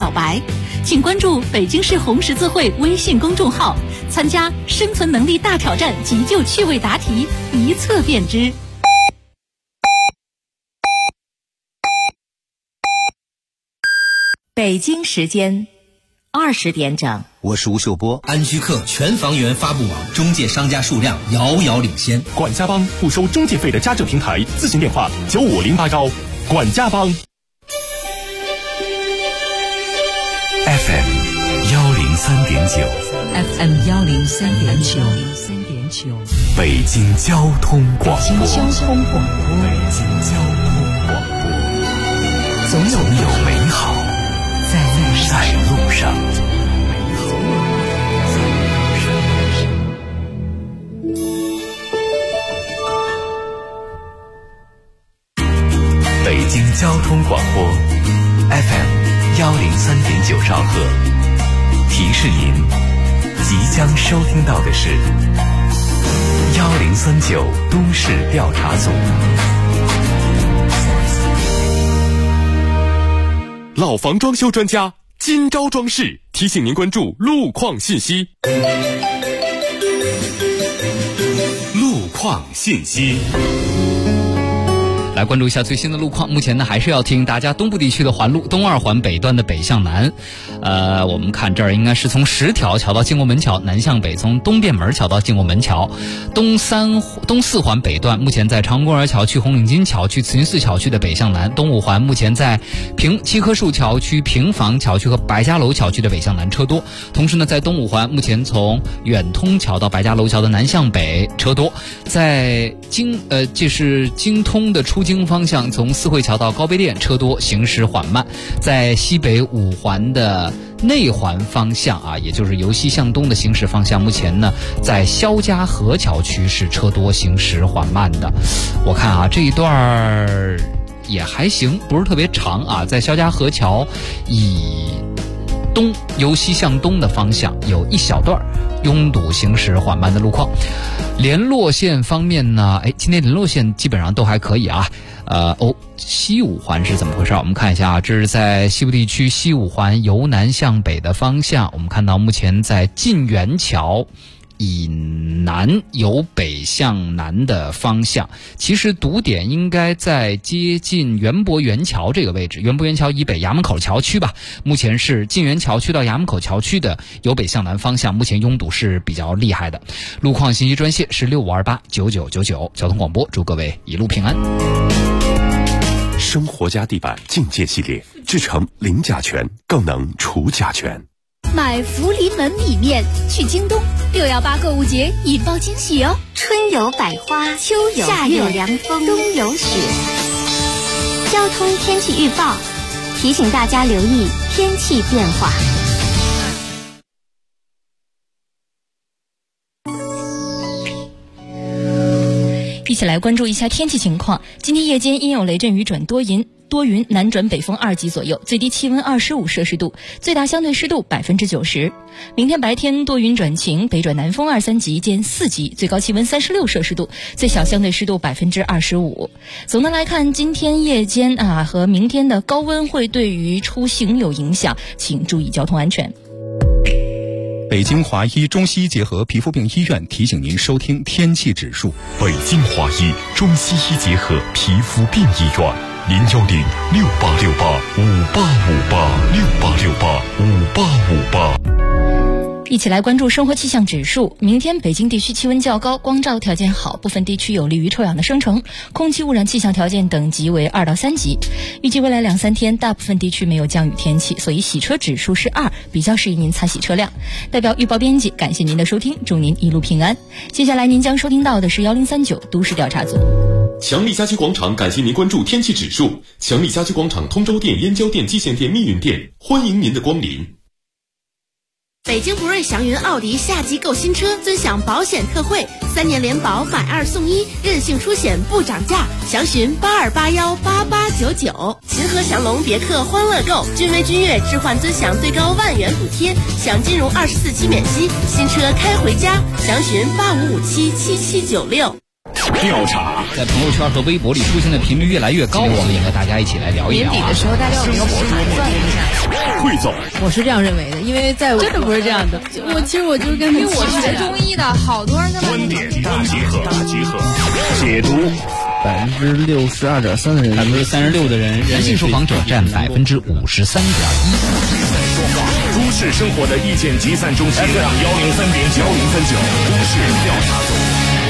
小白。请关注北京市红十字会微信公众号，参加生存能力大挑战急救趣味答题，一测便知。 北京时间20点整， 我是吴秀波。 安居客全房源发布网中介商家数量遥遥领先。 管家帮不收中介费的家政平台，咨询电话95081。管家帮。 FM 103.9 FM 103.9， 北京交通广播。 北京交通广播。总有美好在路上。 北京交通广播 FM 103.9兆赫，提示您即将收听到的是1039都市调查组。 老房装修专家今朝装饰提醒您关注路况信息。路况信息。 来关注一下最新的路况。目前呢，还是要提醒大家，东部地区的环路东二环北段的北向南，我们看这儿应该是从10条桥到建国门桥，南向北从东便门桥到建国门桥。东4环北段目前在长公园桥区、红领巾桥区、慈云寺桥区的北向南。东5环目前在七棵树桥区、平房桥区和白家楼桥区的北向南车多。同时呢，在东5环目前从远通桥到白家楼桥的南向北车多。在京通的出京方向，从四惠桥到高碑店车多，行驶缓慢。在西北5环的内环方向也就是由西向东的行驶方向，目前呢在肖家河桥区是车多，行驶缓慢的。我看这一段也还行，不是特别长在肖家河桥由西向东的方向有一小段拥堵行驶缓慢的路况。联络线方面呢，今天联络线基本上都还可以西5环是怎么回事？我们看一下这是在西部地区西5环由南向北的方向，我们看到目前在晋源桥以南由北向南的方向，其实堵点应该在接近园博园桥这个位置，园博园桥以北衙门口桥区吧。目前是晋源桥区到衙门口桥区的由北向南方向，目前拥堵是比较厉害的。路况信息专线是65289999，交通广播，祝各位一路平安。 生活家地板境界系列，制成零甲醛，更能除甲醛。 买福临门米面去京东，618购物节引爆惊喜哦！ 春有百花，秋有夏有凉风，冬有雪。交通天气预报提醒大家留意天气变化。 一起来关注一下天气情况。今天夜间阴有雷阵雨转多云，南转北风2级左右，最低气温25摄氏度，最大相对湿度90%。明天白天多云转晴，北转南风2、3级兼4级，最高气温36摄氏度，最小相对湿度25%。总的来看，今天夜间和明天的高温会对于出行有影响，请注意交通安全。 北京华医中西医结合皮肤病医院提醒您收听天气指数。 北京华医中西医结合皮肤病医院，01068685858，68685858。 一起来关注生活气象指数。明天北京地区气温较高，光照条件好，部分地区有利于臭氧的生成，空气污染气象条件等级为2到3级。预计未来2-3天大部分地区没有降雨天气，所以洗车指数是2，比较适宜您擦洗车辆。代表预报编辑感谢您的收听，祝您一路平安。接下来您将收听到的是1039都市调查组。 强力家居广场感谢您关注天气指数。强力家居广场通州店、燕郊店、蓟县店、密云店，欢迎您的光临。 北京博瑞祥云奥迪夏季购新车，尊享保险特惠，3年联保买2送1，任性出险不涨价，详询82818899。秦河祥龙别克欢乐购，君威君越置换尊享最高10000元补贴，享金融24期免息，新车开回家，详询85577796。 调查， 在朋友圈和微博里出现的频率越来越高，我们也和大家一起来聊一聊。 年底的时候，大家有没有盘算一下？ 汇总， 我是这样认为的，因为在我真的不是这样的。其实我就是跟他， 因为我学中医的，好多人跟他观点大集合，解读。 62.3%的人 ，36%的人，男性受访者占53.1%。 都市生活的意见集散中心，103.9，103.9，都市调查组。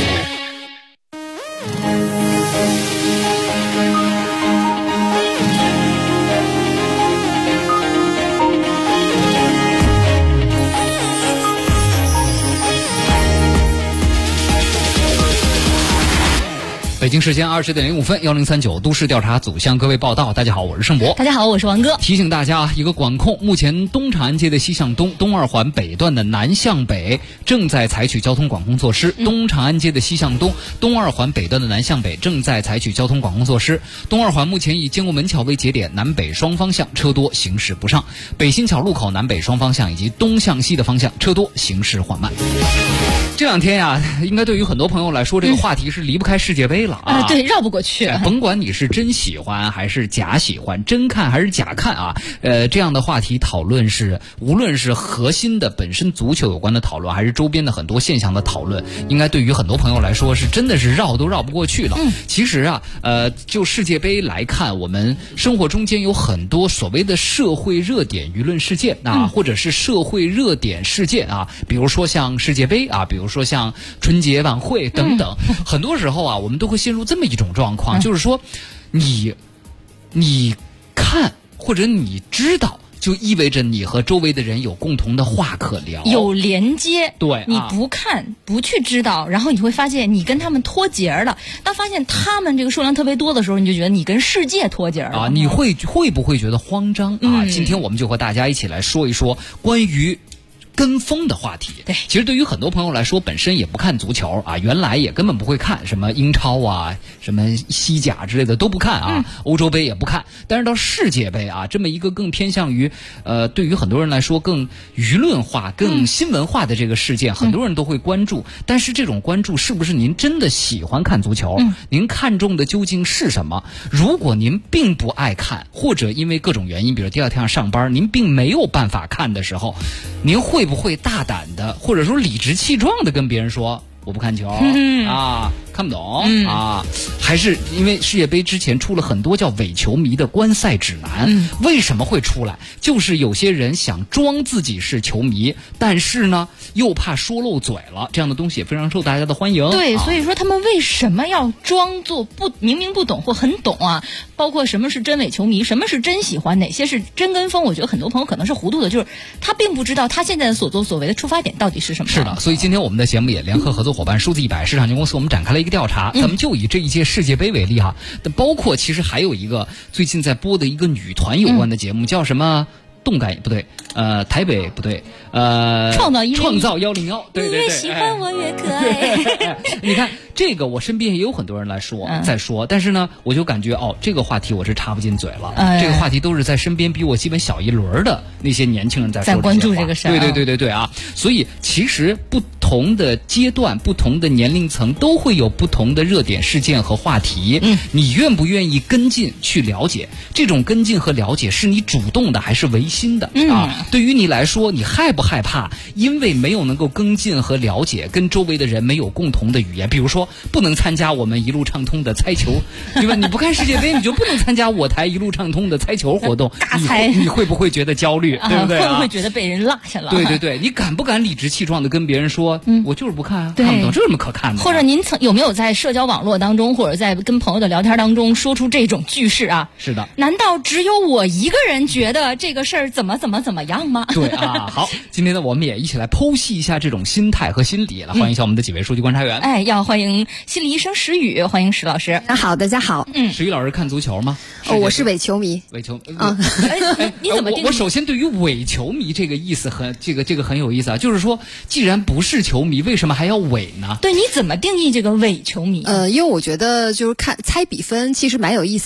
北京时间20:05，103.9都市调查组向各位报道。大家好，我是盛博。 大家好，我是王哥。 提醒大家一个管控，目前东长安街的西向东、东二环北段的南向北正在采取交通管控措施。东长安街的西向东、东二环北段的南向北正在采取交通管控措施。东二环目前以建国门桥为节点，南北双方向车多，行驶不上。北新桥路口南北双方向以及东向西的方向车多，行驶缓慢。这两天呀，应该对于很多朋友来说，这个话题是离不开世界杯了啊！ 对，绕不过去。 甭管你是真喜欢还是假喜欢，真看还是假看啊，这样的话题讨论是，无论是核心的本身足球有关的讨论，还是周边的很多现象的讨论，应该对于很多朋友来说是真的是绕都绕不过去了。其实啊，就世界杯来看，我们生活中间有很多所谓的社会热点舆论事件啊，或者是社会热点事件啊，比如说像世界杯啊，比如说像春节晚会等等，很多时候啊，我们都会陷入这么一种状况，就是说，你看或者你知道，就意味着你和周围的人有共同的话可聊， 有连接。 对， 你不看不去知道，然后你会发现你跟他们脱节了。当发现他们这个数量特别多的时候，你就觉得你跟世界脱节了啊！你会不会觉得慌张啊？今天我们就和大家一起来说一说关于跟风的话题。 对， 其实对于很多朋友来说，本身也不看足球啊，原来也根本不会看什么英超啊、什么西甲之类的都不看啊，欧洲杯也不看。但是到世界杯啊，这么一个更偏向于对于很多人来说更舆论化、更新闻化的这个事件，很多人都会关注。但是这种关注是不是您真的喜欢看足球？您看重的究竟是什么？如果您并不爱看，或者因为各种原因，比如第二天要上班，您并没有办法看的时候，您会不会大胆的或者说理直气壮的跟别人说我不看球啊，看不懂啊？还是因为世界杯之前出了很多叫伪球迷的观赛指南，为什么会出来？就是有些人想装自己是球迷，但是呢又怕说漏嘴了，这样的东西也非常受大家的欢迎。 对，所以说他们为什么要装作明明不懂或很懂啊？包括什么是真伪球迷，什么是真喜欢，哪些是真跟风？我觉得很多朋友可能是糊涂的，就是他并不知道他现在的所作所为的出发点到底是什么。 是的，所以今天我们的节目也联合合作伙伴数字100市场经纪公司，我们展开了一个调查。咱们就以这一届世界杯为例哈，包括其实还有一个最近在播的一个女团有关的节目，叫什么？动感不对，台北不对， 创造 101，对对对， 越喜欢我越可爱。 你看这个，我身边也有很多人来说，在说，但是呢，我就感觉这个话题我是插不进嘴了。这个话题都是在身边比我基本小一轮的那些年轻人在说， 在关注这个事儿。 对啊，所以其实不同的阶段、不同的年龄层都会有不同的热点事件和话题。你愿不愿意跟进去了解？这种跟进和了解是你主动的还是违心的啊？对于你来说，你害不害怕？因为没有能够跟进和了解，跟周围的人没有共同的语言，比如说不能参加我们一路畅通的猜球，对吧？你不看世界杯，你就不能参加我台一路畅通的猜球活动，你会不会觉得焦虑？对不对？ 会不会觉得被人落下了？ 对，你敢不敢理直气壮的跟别人说，我就是不看啊，看不懂，这有什么可看的？ 或者您有没有在社交网络当中，或者在跟朋友的聊天当中说出这种句式啊？ 是的， 难道只有我一个人觉得这个事儿怎么样吗？ 对啊，好，今天呢，我们也一起来剖析一下这种心态和心理，来欢迎一下我们的几位数据观察员。 要欢迎心理医生石宇，欢迎石老师。 好，大家好。 石宇老师看足球吗？ 我是伪球迷。 伪球啊？ 你怎么？ 我首先对于伪球迷这个意思这个很有意思啊，就是说，既然不是球迷，为什么还要伪呢？ 对，你怎么定义这个伪球迷？ 因为我觉得就是猜比分其实蛮有意思的。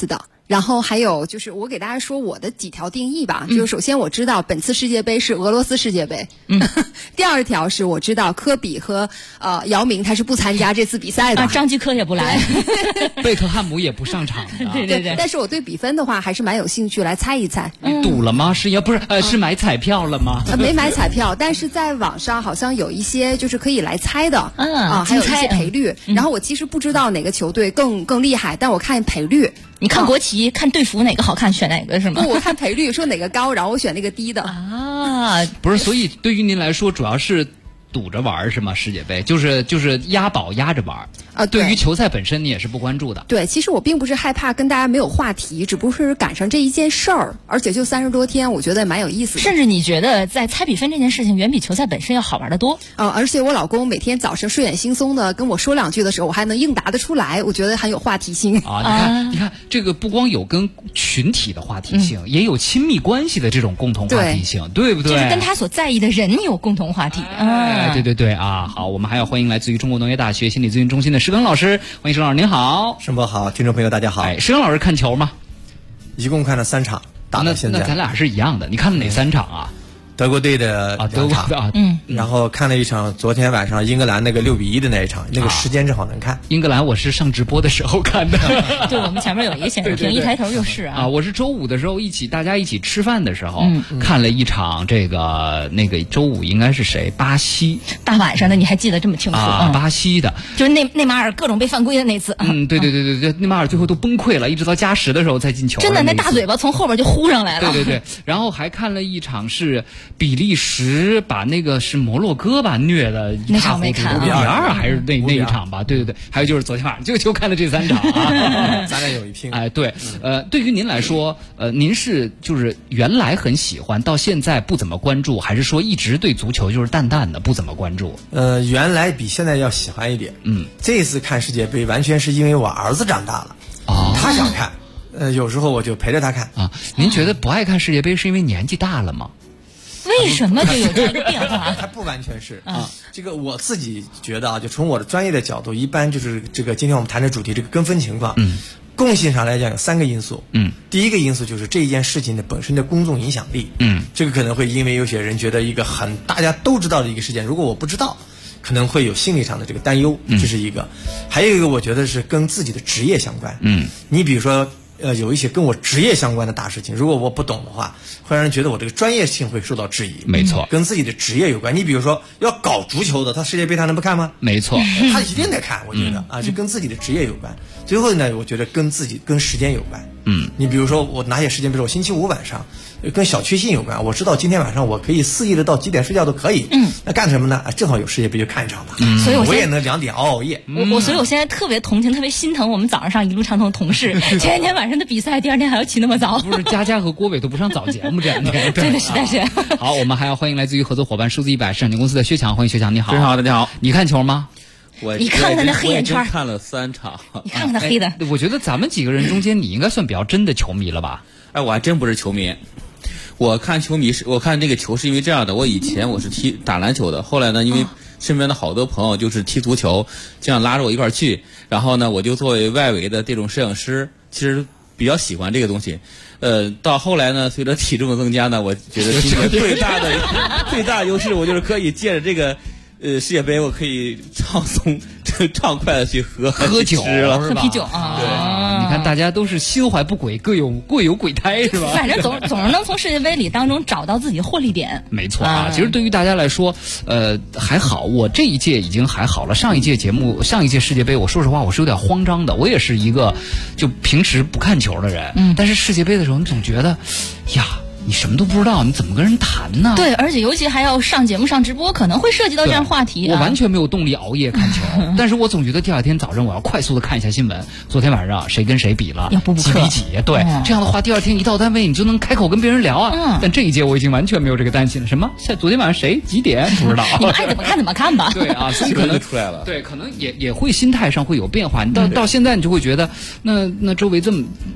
然后还有就是我给大家说我的几条定义吧，就是首先我知道本次世界杯是俄罗斯世界杯，第二条是我知道科比和姚明他是不参加这次比赛的， 张继科也不来， 贝克汉姆也不上场的， 对。 但是我对比分的话还是蛮有兴趣来猜一猜。 赌了吗？是买彩票了吗？ 没买彩票，但是在网上好像有一些就是可以来猜的，还有一些赔率。然后我其实不知道哪个球队更厉害，但我看赔率。 你看国旗，看队服哪个好看，选哪个是吗？ 不，我看赔率，说哪个高，然后我选那个低的。 啊， 不是，所以对于您来说，主要是赌着玩是吗？世界杯就是押宝压着玩啊。 对于球赛本身，你也是不关注的。 对，其实我并不是害怕跟大家没有话题，只不过是赶上这一件事儿，而且就30多天，我觉得也蛮有意思的。 甚至你觉得在猜比分这件事情，远比球赛本身要好玩得多。 而且我老公每天早上睡眼惺忪的跟我说2句的时候，我还能应答得出来，我觉得很有话题性啊。你看，这个不光有跟群体的话题性，也有亲密关系的这种共同话题性，对不对？ 就是跟他所在意的人有共同话题。 对啊。好，我们还要欢迎来自于中国农业大学心理咨询中心的石庚老师，欢迎石庚老师，您好。 盛博好，听众朋友大家好。 石庚老师看球吗？ 一共看了3场，打到现在。 那咱俩是一样的，你看了哪3场啊？ 德国队的2场，然后看了一场昨天晚上英格兰那个6-1的那一场，那个时间正好能看。 英格兰我是上直播的时候看的， 对，我们前面有一个显示屏，一抬头就是啊。 我是周五的时候大家一起吃饭的时候看了一场那个周五应该是谁？巴西。 大晚上的你还记得这么清楚啊？巴西的， 就是内马尔各种被犯规的那次。 对，内马尔最后都崩溃了，一直到加时的时候才进球。 真的，那大嘴巴从后边就呼上来了。 对，然后还看了一场是比利时把那个是摩洛哥吧虐的一塌糊涂，5-2还是那一场吧？对，还有就是昨天晚上就看了这3场啊， 咱俩有一拼。 对，对于您来说，您是就是原来很喜欢，到现在不怎么关注，还是说一直对足球就是淡淡的不怎么关注？ 原来比现在要喜欢一点。这次看世界杯完全是因为我儿子长大了，他想看，有时候我就陪着他看啊。您觉得不爱看世界杯是因为年纪大了吗？ 为什么就有这个变化？ 它不完全是这个我自己觉得就从我的专业的角度，一般就是这个今天我们谈的主题这个跟风情况，共性上来讲有3个因素。第一个因素就是这一件事情的本身的公众影响力。这个可能会因为有些人觉得一个大家都知道的一个事件，如果我不知道，可能会有心理上的这个担忧，这是一个。还有一个我觉得是跟自己的职业相关。你比如说有一些跟我职业相关的大事情，如果我不懂的话，会让人觉得我这个专业性会受到质疑。 没错， 跟自己的职业有关。你比如说要搞足球的，他世界杯他能不看吗？ 没错， 他一定得看。我觉得就跟自己的职业有关。最后呢，我觉得跟时间有关。你比如说我拿些时间，比如说我星期五晚上，跟小确幸有关。我知道今天晚上我可以肆意的到几点睡觉都可以。那干什么呢？正好有世界杯就看一场吧。 所以我也能2点熬夜。 所以我现在特别同情、特别心疼我们早上上一路畅通的同事，前一天晚上的比赛，第2天还要起那么早。 不是佳和郭伟都不上早节目这2天。 真的实在是。 好，我们还要欢迎来自于合作伙伴数字100市场公司的薛强，欢迎薛强，你好。 非常好，大家好。 你看球吗？ 你看看那黑眼圈， 看了3场。 你看看那黑的。 我觉得咱们几个人中间，你应该算比较真的球迷了吧？ 我还真不是球迷。我看这个球是因为这样的，我以前我是打篮球的，后来呢，因为身边的好多朋友就是踢足球，这样拉着我一块儿去，然后呢，我就作为外围的这种摄影师，其实比较喜欢这个东西。到后来呢，随着体重的增加呢，我觉得今年最大的优势，我就是可以借着这个世界杯，我可以畅快的去喝酒了， 喝啤酒啊。 对，你看大家都是心怀不轨，各有鬼胎，是吧？ 反正总是能从世界杯里当中找到自己获利点。 没错啊，其实对于大家来说，还好，我这一届已经还好了。上一届世界杯，我说实话我是有点慌张的。我也是一个就平时不看球的人，但是世界杯的时候，你总觉得呀。你什么都不知道，你怎么跟人谈呢？ 对，而且尤其还要上节目、上直播，可能会涉及到这样话题。 我完全没有动力熬夜看球，但是我总觉得第2天早上我要快速的看一下新闻。昨天晚上谁跟谁比了，几比几？对，这样的话第2天一到单位，你就能开口跟别人聊啊。但这一届我已经完全没有这个担心了。什么？昨天晚上谁几点？不知道。 你们爱怎么看怎么看吧。 对啊，所以可能出来了。 对，可能也会心态上会有变化。你到现在你就会觉得，那周围这么。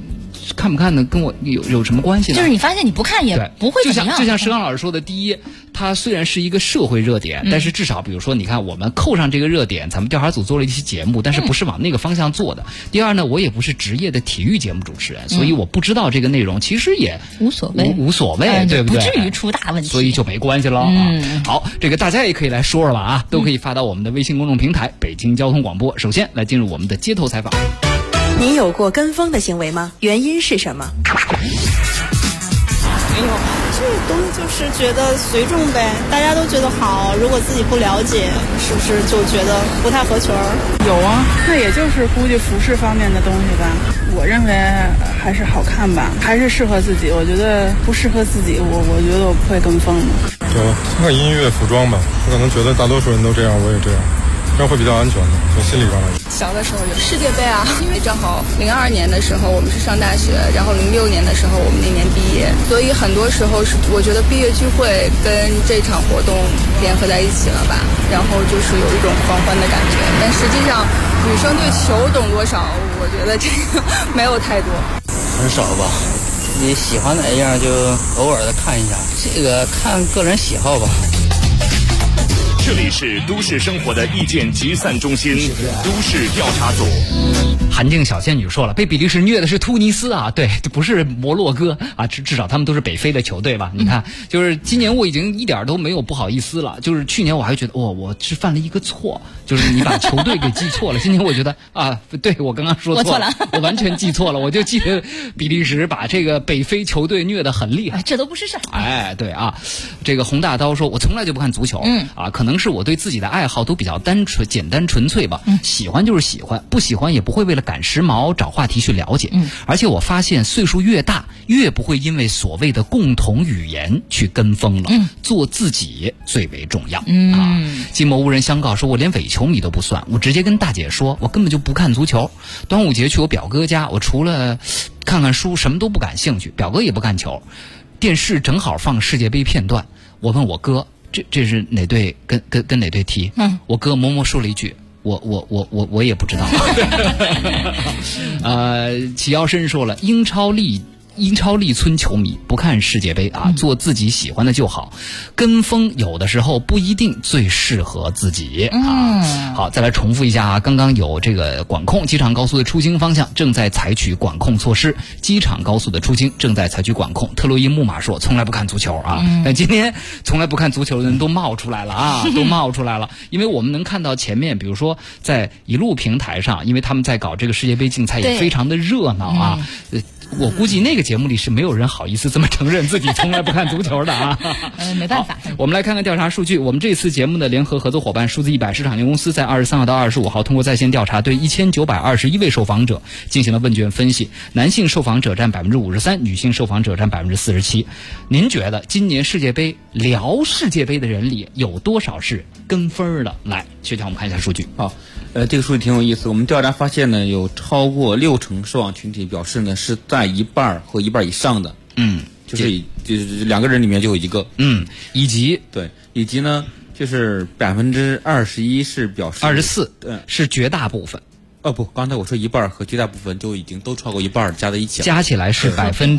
看不看的跟我有什么关系呢？ 就是你发现你不看也不会怎么样。 就像石刚老师说的，第一，它虽然是一个社会热点，但是至少比如说，你看我们扣上这个热点，咱们调查组做了一期节目，但是不是往那个方向做的。第二呢，我也不是职业的体育节目主持人，所以我不知道这个内容，其实也无所谓， 对不对？ 不至于出大问题， 所以就没关系了啊。好，这个大家也可以来说说吧啊，都可以发到我们的微信公众平台北京交通广播。首先来进入我们的街头采访。 您有过跟风的行为吗？原因是什么？ 没有，这东西就是觉得随众呗，大家都觉得好，如果自己不了解，是不是就觉得不太合群儿？ 有啊，那也就是估计服饰方面的东西吧。我认为还是好看吧，还是适合自己。我觉得不适合自己，我觉得我不会跟风的。 就看音乐、服装吧，我可能觉得大多数人都这样，我也这样。这样会比较安全的，从心理上来说。 小的时候有世界杯啊，因为正好02年的时候我们是上大学，然后06年的时候我们那年毕业，所以很多时候是我觉得毕业聚会跟这场活动联合在一起了吧，然后就是有一种狂欢的感觉。但实际上，女生对球懂多少，我觉得这个没有太多， 很少吧。自己喜欢哪样就偶尔的看一下，这个看个人喜好吧。 这里是都市生活的意见集散中心，都市调查组。 韩静小仙女说了，被比利时虐的是突尼斯啊，对，不是摩洛哥啊，至少他们都是北非的球队吧？你看，就是今年我已经一点都没有不好意思了，就是去年我还觉得我是犯了一个错，就是你把球队给记错了。今年我觉得啊，对我刚刚说错了，我完全记错了，我就记得比利时把这个北非球队虐得很厉害， 这都不是事儿。 哎，对啊，这个洪大刀说，我从来就不看足球，啊，可能是我对自己的爱好都比较简单纯粹吧，喜欢就是喜欢，不喜欢也不会为了赶时髦找话题去了解，而且我发现岁数越大，越不会因为所谓的共同语言去跟风了，做自己最为重要。啊，金某无人相告说，我连伪球迷都不算，我直接跟大姐说，我根本就不看足球。端午节去我表哥家，我除了看看书什么都不感兴趣，表哥也不看球，电视正好放世界杯片段，我问我哥，这是哪队跟哪队踢？我哥默默说了一句，我也不知道。齐腰深说了，英超利村球迷不看世界杯啊，做自己喜欢的就好，跟风有的时候不一定最适合自己啊。好，再来重复一下啊，刚刚有这个管控机场高速的出京方向正在采取管控措施，机场高速的出京正在采取管控。特洛伊木马说从来不看足球啊，但今天从来不看足球的人都冒出来了啊，都冒出来了，因为我们能看到前面，比如说在一路平台上，因为他们在搞这个世界杯竞赛也非常的热闹啊。我估计那个节目里是没有人好意思这么承认自己从来不看足球的啊。 没办法。 我们来看看调查数据。我们这次节目的联合合作伙伴数字100市场有限公司在23号到25号通过在线调查，对1921位受访者进行了问卷分析，男性受访者占53%，女性受访者占47%。您觉得今年世界杯聊世界杯的人里有多少是跟风的？来，学长，我们看一下数据。 好。这个数据挺有意思。我们调查发现呢，有超过60%受访群体表示呢是在一半或一半以上的。就是2个人里面就有一个。以及呢，就是21%是表示 24%，是绝大部分。 不，刚才我说一半和绝大部分就已经都超过一半，加在一起了， 加起来是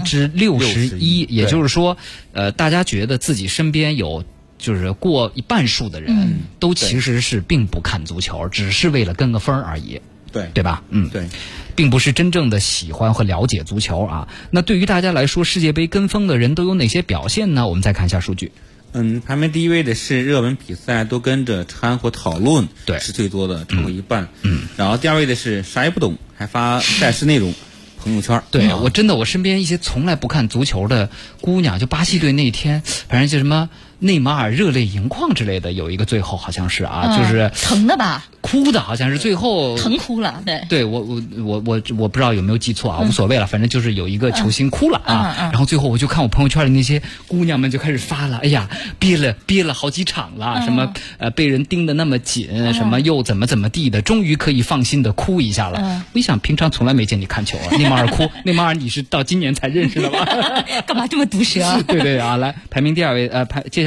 61%。也就是说，大家觉得自己身边有。就是过一半数的人都其实是并不看足球，只是为了跟个风而已，对吧？ 对， 并不是真正的喜欢和了解足球啊。那对于大家来说，世界杯跟风的人都有哪些表现呢？我们再看一下数据。 排名第一位的是热门比赛都跟着掺和讨论， 对， 是最多的，超过一半。然后第二位的是啥也不懂还发赛事内容。朋友圈， 对，我身边一些从来不看足球的姑娘，就巴西队那天，反正就什么内马尔热泪盈眶之类的，有一个最后好像是就是疼的吧， 哭的好像是最后疼哭了， 对，我不知道有没有记错啊，无所谓了，反正就是有一个球星哭了啊，然后最后我就看我朋友圈里那些姑娘们就开始发了，哎呀，憋了好几场了，什么被人盯得那么紧，什么又怎么地的，终于可以放心的哭一下了。我一想，平常从来没见你看球啊，内马尔哭，内马尔你是到今年才认识的吧？ 干嘛这么毒舌？ 对啊，来排名第二位，接下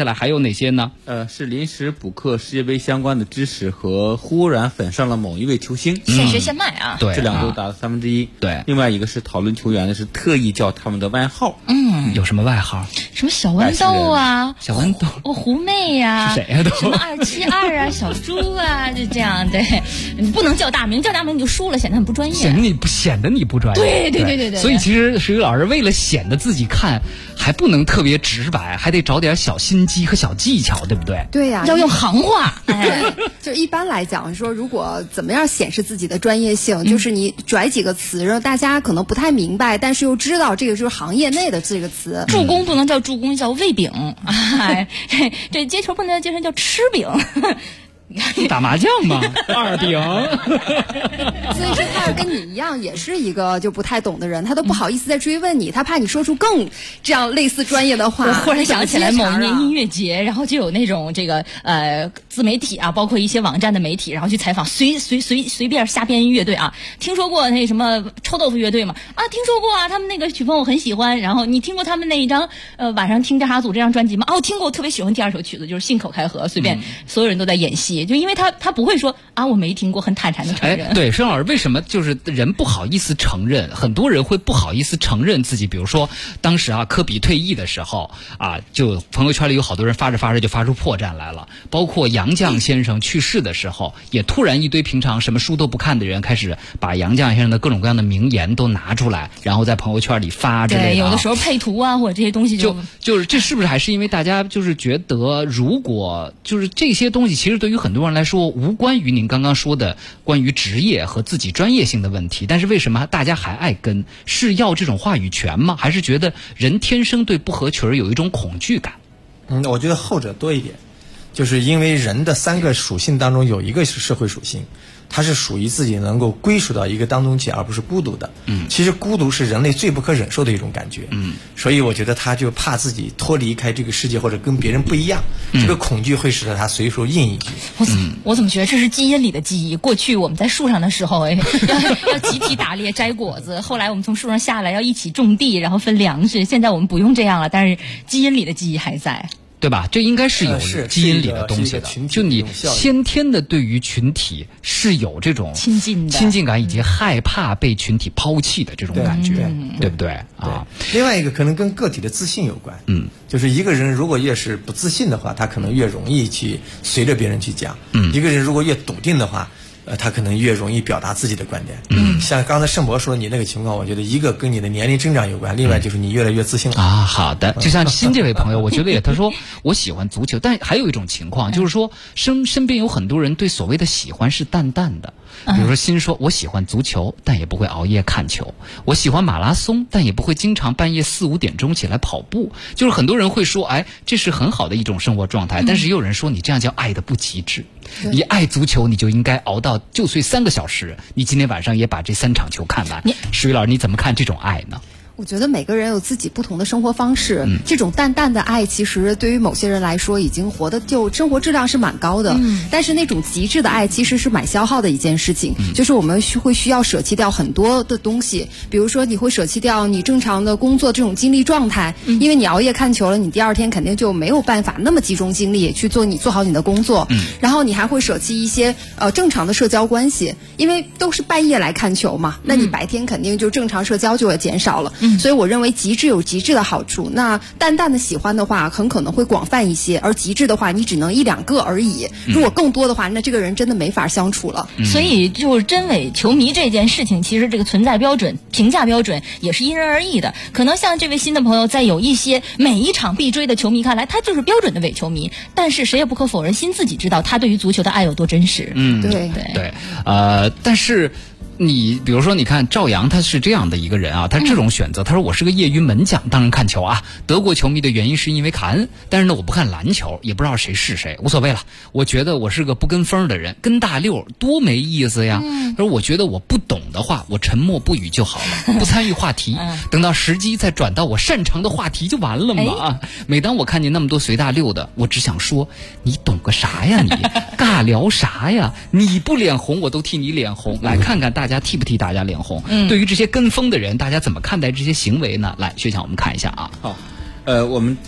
下来还有哪些呢？ 是临时补课世界杯相关的知识和忽然粉上了某一位球星， 现学现卖啊。 对， 这两周打了1/3。 对， 另外一个是讨论球员的是特意叫他们的外号。 有什么外号？ 什么小豌豆啊， 小豌豆， 狐媚呀， 是谁呀？都什么272啊，小猪啊，就这样。对，你不能叫大名，叫大名你就输了，显得很不专业。显得你不专业。 对。 所以其实石宇老师为了显得自己看还不能特别直白，还得找点小心机和小技巧，对不对？ 对呀， 要用行话。 就一般来讲说，如果怎么样显示自己的专业性，就是你拽几个词，让大家可能不太明白，但是又知道这个就是行业内的这个词。 助攻不能叫助攻，叫喂饼。这接球不能叫接球，叫吃饼。 打麻将嘛，2饼。 所以说他要跟你一样，也是一个就不太懂的人，他都不好意思再追问你，他怕你说出更这样类似专业的话。 我忽然想起来某一年音乐节，然后就有那种这个自媒体啊，包括一些网站的媒体，然后去采访随便瞎编乐队啊，听说过那什么臭豆腐乐队吗？啊，听说过啊，他们那个曲风我很喜欢。然后你听过他们那一张晚上听调查组这张专辑吗？哦，听过，我特别喜欢第2首曲子，就是信口开河，随便所有人都在演戏。就因为他不会说啊，我没听过，很坦诚的承认。 对，申老师，为什么就是人不好意思承认？很多人会不好意思承认自己，比如说当时啊，科比退役的时候啊，就朋友圈里有好多人发着发着就发出破绽来了。包括杨绛先生去世的时候，也突然一堆平常什么书都不看的人开始把杨绛先生的各种各样的名言都拿出来，然后在朋友圈里发之类的。 对，有的时候配图啊或者这些东西就是这是不是还是因为大家就是觉得，如果就是这些东西其实对于很多人来说无关于您刚刚说的关于职业和自己专业性的问题，但是为什么大家还爱跟？是要这种话语权吗？还是觉得人天生对不合群有一种恐惧感？ 我觉得后者多一点，就是因为人的3个属性当中有一个是社会属性，它是属于自己能够归属到一个当中去，而不是孤独的。其实孤独是人类最不可忍受的一种感觉。所以我觉得他就怕自己脱离开这个世界或者跟别人不一样，这个恐惧会使得他随手应一句。 我怎么觉得这是基因里的记忆？过去我们在树上的时候，要集体打猎摘果子，后来我们从树上下来要一起种地，然后分粮食。现在我们不用这样了，但是基因里的记忆还在。 对吧？这应该是有基因里的东西的，就你先天的对于群体是有这种亲近感以及害怕被群体抛弃的这种感觉，对不对啊？ 另外一个可能跟个体的自信有关，就是一个人如果越是不自信的话，他可能越容易去随着别人去讲，一个人如果越笃定的话，他可能越容易表达自己的观点。像刚才盛博说你那个情况，我觉得一个跟你的年龄增长有关，另外就是你越来越自信了啊。好的，就像新这位朋友，我觉得也他说我喜欢足球，但还有一种情况就是说身边有很多人对所谓的喜欢是淡淡的。比如说新说我喜欢足球，但也不会熬夜看球；我喜欢马拉松，但也不会经常半夜4、5点钟起来跑步。就是很多人会说，哎，这是很好的一种生活状态，但是也有人说你这样叫爱的不极致。你爱足球，你就应该熬到就睡3个小时，你今天晚上也把这3场球看完。石宇老师，你怎么看这种爱呢？ 我觉得每个人有自己不同的生活方式，这种淡淡的爱其实对于某些人来说已经活的就生活质量是蛮高的，但是那种极致的爱其实是蛮消耗的一件事情，就是我们会需要舍弃掉很多的东西，比如说你会舍弃掉你正常的工作这种精力状态，因为你熬夜看球了，你第2天肯定就没有办法那么集中精力去做好你的工作，然后你还会舍弃一些正常的社交关系，因为都是半夜来看球嘛，那你白天肯定就正常社交就会减少了。所以我认为极致有极致的好处，那淡淡的喜欢的话很可能会广泛一些，而极致的话你只能1、2个而已，如果更多的话，那这个人真的没法相处了。 所以就是真伪球迷这件事情，其实这个存在标准评价标准也是因人而异的，可能像这位新的朋友，在有一些每一场必追的球迷看来，他就是标准的伪球迷，但是谁也不可否认新自己知道他对于足球的爱有多真实。 对， 但是你比如说你看赵阳，他是这样的一个人啊，他这种选择，他说我是个业余门将，当然看球啊，德国球迷的原因是因为卡恩，但是呢我不看篮球，也不知道谁是谁，无所谓了，我觉得我是个不跟风的人，跟大溜多没意思呀。他说我觉得我不懂的话，我沉默不语就好了，不参与话题，等到时机再转到我擅长的话题就完了嘛。每当我看见那么多随大溜的，我只想说你懂个啥呀，你尬聊啥呀，你不脸红我都替你脸红，来看看大家替不替大家脸红。对于这些跟风的人，大家怎么看待这些行为呢？来，学长我们看一下啊。 好，我们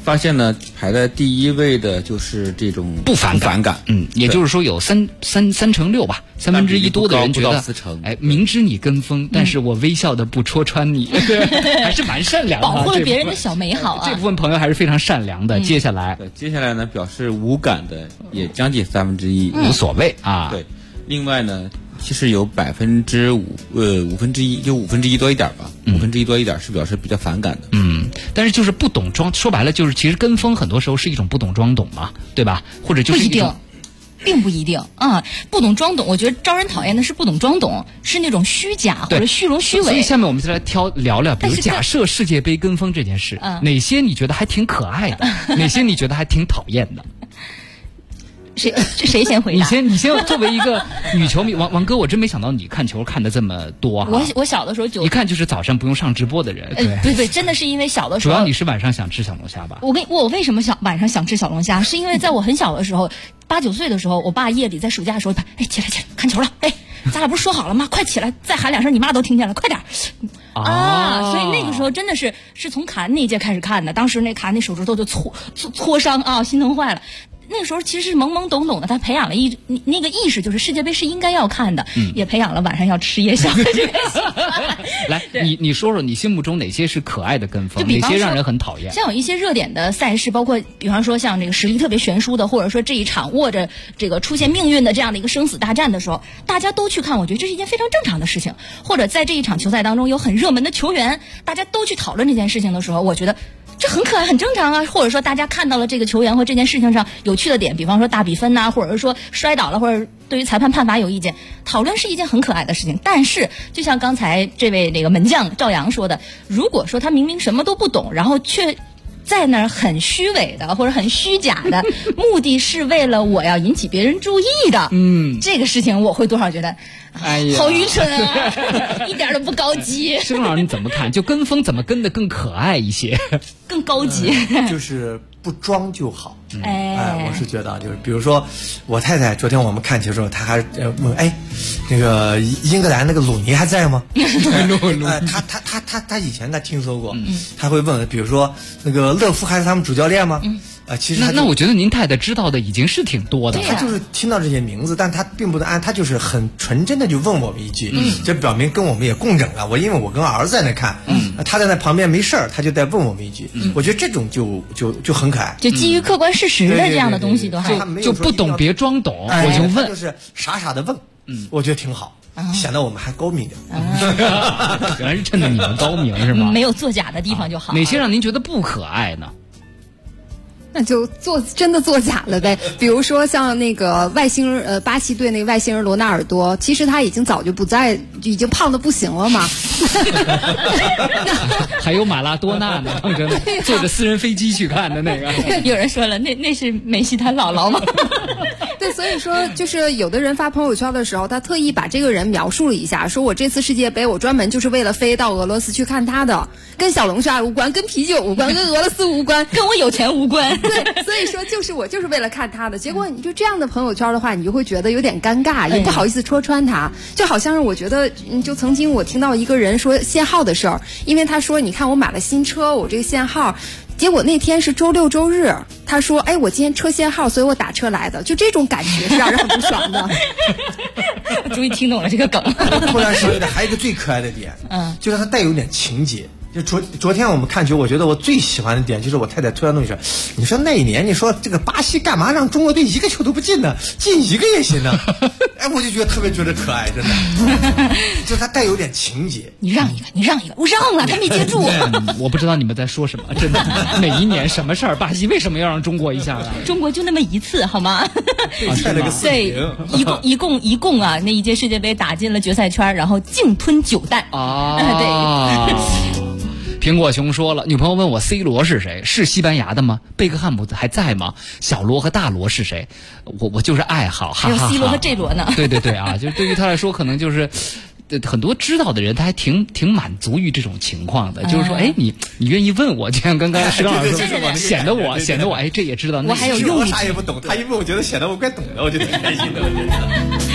发现呢，排在第一位的就是这种不反感，也就是说有3%-6%吧，1/3多的人觉得，哎，明知你跟风，但是我微笑的不戳穿你，还是蛮善良的， 保护了别人的小美好啊。 这部分朋友还是非常善良的。接下来呢，表示无感的也将近1/3， 无所谓啊。 对，另外呢。其实有5%，就1/5多一点吧，1/5多一点是表示比较反感的。 但是就是不懂装，说白了就是其实跟风很多时候是一种不懂装懂嘛，对吧？或者就是一种。 并不一定啊，不懂装懂，我觉得招人讨厌的是不懂装懂，是那种虚假或者虚荣虚伪。 所以下面我们再来聊聊，比如假设世界杯跟风这件事，哪些你觉得还挺可爱的，哪些你觉得还挺讨厌的？ 谁先回答？ 你先作为一个女球迷，王哥，我真没想到你看球看的这么多哈。 我小的时候一看就是早上不用上直播的人。 对，真的是因为小的时候。 主要你是晚上想吃小龙虾吧？ 我为什么晚上想吃小龙虾？是因为在我很小的时候，8、9岁的时候，我爸夜里在暑假的时候，哎，起来看球了，哎，咱俩不是说好了吗？快起来，再喊2声，你妈都听见了，快点。所以那个时候真的是从卡恩那届开始看的，当时那卡恩那手指头就挫伤啊，心疼坏了。那个时候其实是懵懵懂懂的，他培养了那个意识，就是世界杯是应该要看的，也培养了晚上要吃夜宵的这个习惯。 来，你说说你心目中哪些是可爱的跟风，哪些让人很讨厌？ 像有一些热点的赛事，包括比方说像这个实力特别悬殊的，或者说这一场握着这个出现命运的这样的一个生死大战的时候，大家都去看，我觉得这是一件非常正常的事情。或者在这一场球赛当中有很热门的球员，大家都去讨论这件事情的时候，我觉得这很可爱，很正常啊。或者说大家看到了这个球员和这件事情上有趣的点，比方说大比分呐，或者说摔倒了，或者对于裁判判罚有意见，讨论是一件很可爱的事情。但是就像刚才这位那个门将赵阳说的，如果说他明明什么都不懂，然后却在那儿很虚伪的或者很虚假的，目的是为了我要引起别人注意的，这个事情我会多少觉得哎呀， 好愚蠢啊，一点都不高级。 施老师你怎么看？就跟风怎么跟得更可爱一些， 更高级？ 就是不装就好。我是觉得就是比如说我太太昨天我们看球的时候，她还问那个英格兰那个鲁尼还在吗？他以前他听说过，他会问，比如说那个勒夫还是他们主教练吗？其实那我觉得您太太知道的已经是挺多的了。 他就是听到这些名字，但他并不能按，他就是很纯真的就问我们一句，这表明跟我们也共整了。因为我跟儿子在那看，他在那旁边没事儿，他就在问我们一句。我觉得这种就很可爱， 就基于客观事实的这样的东西都还就不懂别装懂，我就问， 就是傻傻的问，我觉得挺好。显得我们还高明点， 原来是趁着你们高明是吗？ 没有作假的地方就好。 哪些让您觉得不可爱呢？ 那就真的作假了呗。比如说像那个外星人，巴西队那个外星人罗纳尔多，其实他已经早就不在，已经胖得不行了嘛。 还有马拉多纳呢，坐着私人飞机去看的那个。 有人说了，那是梅西他姥姥吗？ 对，所以说就是有的人发朋友圈的时候，他特意把这个人描述了一下，说我这次世界杯我专门就是为了飞到俄罗斯去看他的，跟小龙虾无关，跟啤酒无关，跟俄罗斯无关， 跟我有钱无关。 对，所以说我就是为了看他的。结果你就这样的朋友圈的话，你就会觉得有点尴尬，也不好意思戳穿他。就好像是我觉得，就曾经我听到一个人说限号的事儿，因为他说你看我买了新车，我这个限号。结果那天是周六周日，他说我今天车限号，所以我打车来的，就这种感觉是让人很不爽的。 我终于听懂了这个梗。 突然说的还有一个最可爱的点，就是它带有点情节。就昨天我们看球，我觉得我最喜欢的点就是我太太突然弄一声，你说那一年你说这个巴西干嘛让中国队一个球都不进呢？进一个也行呢。我就觉得特别觉得可爱，真的。就它带有点情节。 你让一个，我让了，他没接住。 我不知道你们在说什么，真的。哪一年什么事儿？巴西为什么要让中国一下？ 中国就那么一次，好吗？ 对， 一共啊，那一届世界杯打进了决赛圈，然后净吞9弹啊。 对。 苹果熊说了，女朋友问我 C 罗是谁？是西班牙的吗？贝克汉姆还在吗？小罗和大罗是谁？我就是爱好，哈哈哈。 还有 C 罗和 J 罗呢？ 对啊，就对于他来说，可能就是很多知道的人，他还挺满足于这种情况的。就是说，你愿意问我，就像刚刚石刚老师说，显得我这也知道。 我还有用意。 啥也不懂，他一问，我觉得显得我怪懂的，我就挺开心的。我觉得。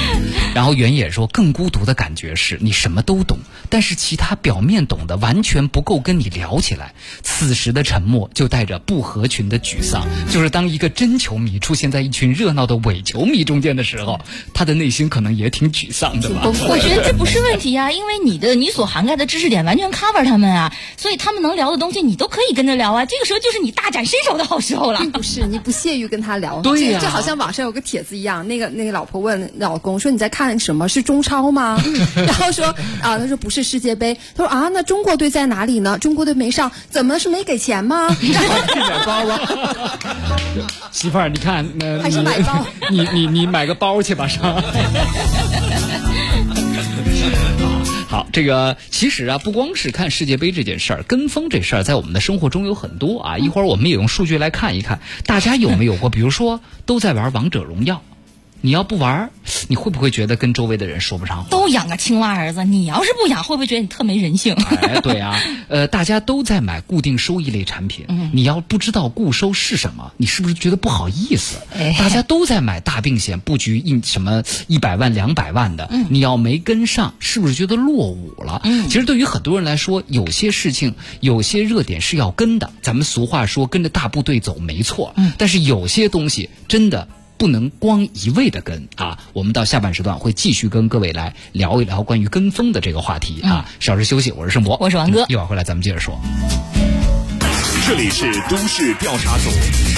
然后原野说，更孤独的感觉是你什么都懂，但是其他表面懂的完全不够跟你聊起来。此时的沉默就带着不合群的沮丧，就是当一个真球迷出现在一群热闹的伪球迷中间的时候，他的内心可能也挺沮丧的吧。 我觉得这不是问题啊，因为你所涵盖的知识点完全 cover 他们啊，所以他们能聊的东西你都可以跟着聊啊。这个时候就是你大展身手的好时候了。 并不是，你不屑于跟他聊。 对呀， 就好像网上有个帖子一样，那个老婆问老公说你在看什么？是中超吗？然后说啊，他说不是世界杯。他说啊，那中国队在哪里呢？中国队没上，怎么是没给钱吗？ 买包吧，媳妇儿，你看， 还是买包？ 你买个包去吧，上。好，这个其实啊，不光是看世界杯这件事儿，跟风这事儿在我们的生活中有很多啊。一会儿我们也用数据来看一看，大家有没有过，比如说都在玩王者荣耀。你要不玩，你会不会觉得跟周围的人说不上话？ 都养个青蛙儿子，你要是不养，会不会觉得你特没人性？ 哎，对啊，大家都在买固定收益类产品，你要不知道固收是什么，你是不是觉得不好意思？大家都在买大病险，布局什么100万、200万的，你要没跟上，是不是觉得落伍了？其实对于很多人来说，有些事情、有些热点是要跟的。咱们俗话说，跟着大部队走没错，但是有些东西真的不能光一味的跟啊！我们到下半时段会继续跟各位来聊一聊关于跟风的这个话题啊。稍事休息，我是盛博， 我是王哥， 一会儿回来咱们接着说。 这里是都市调查组。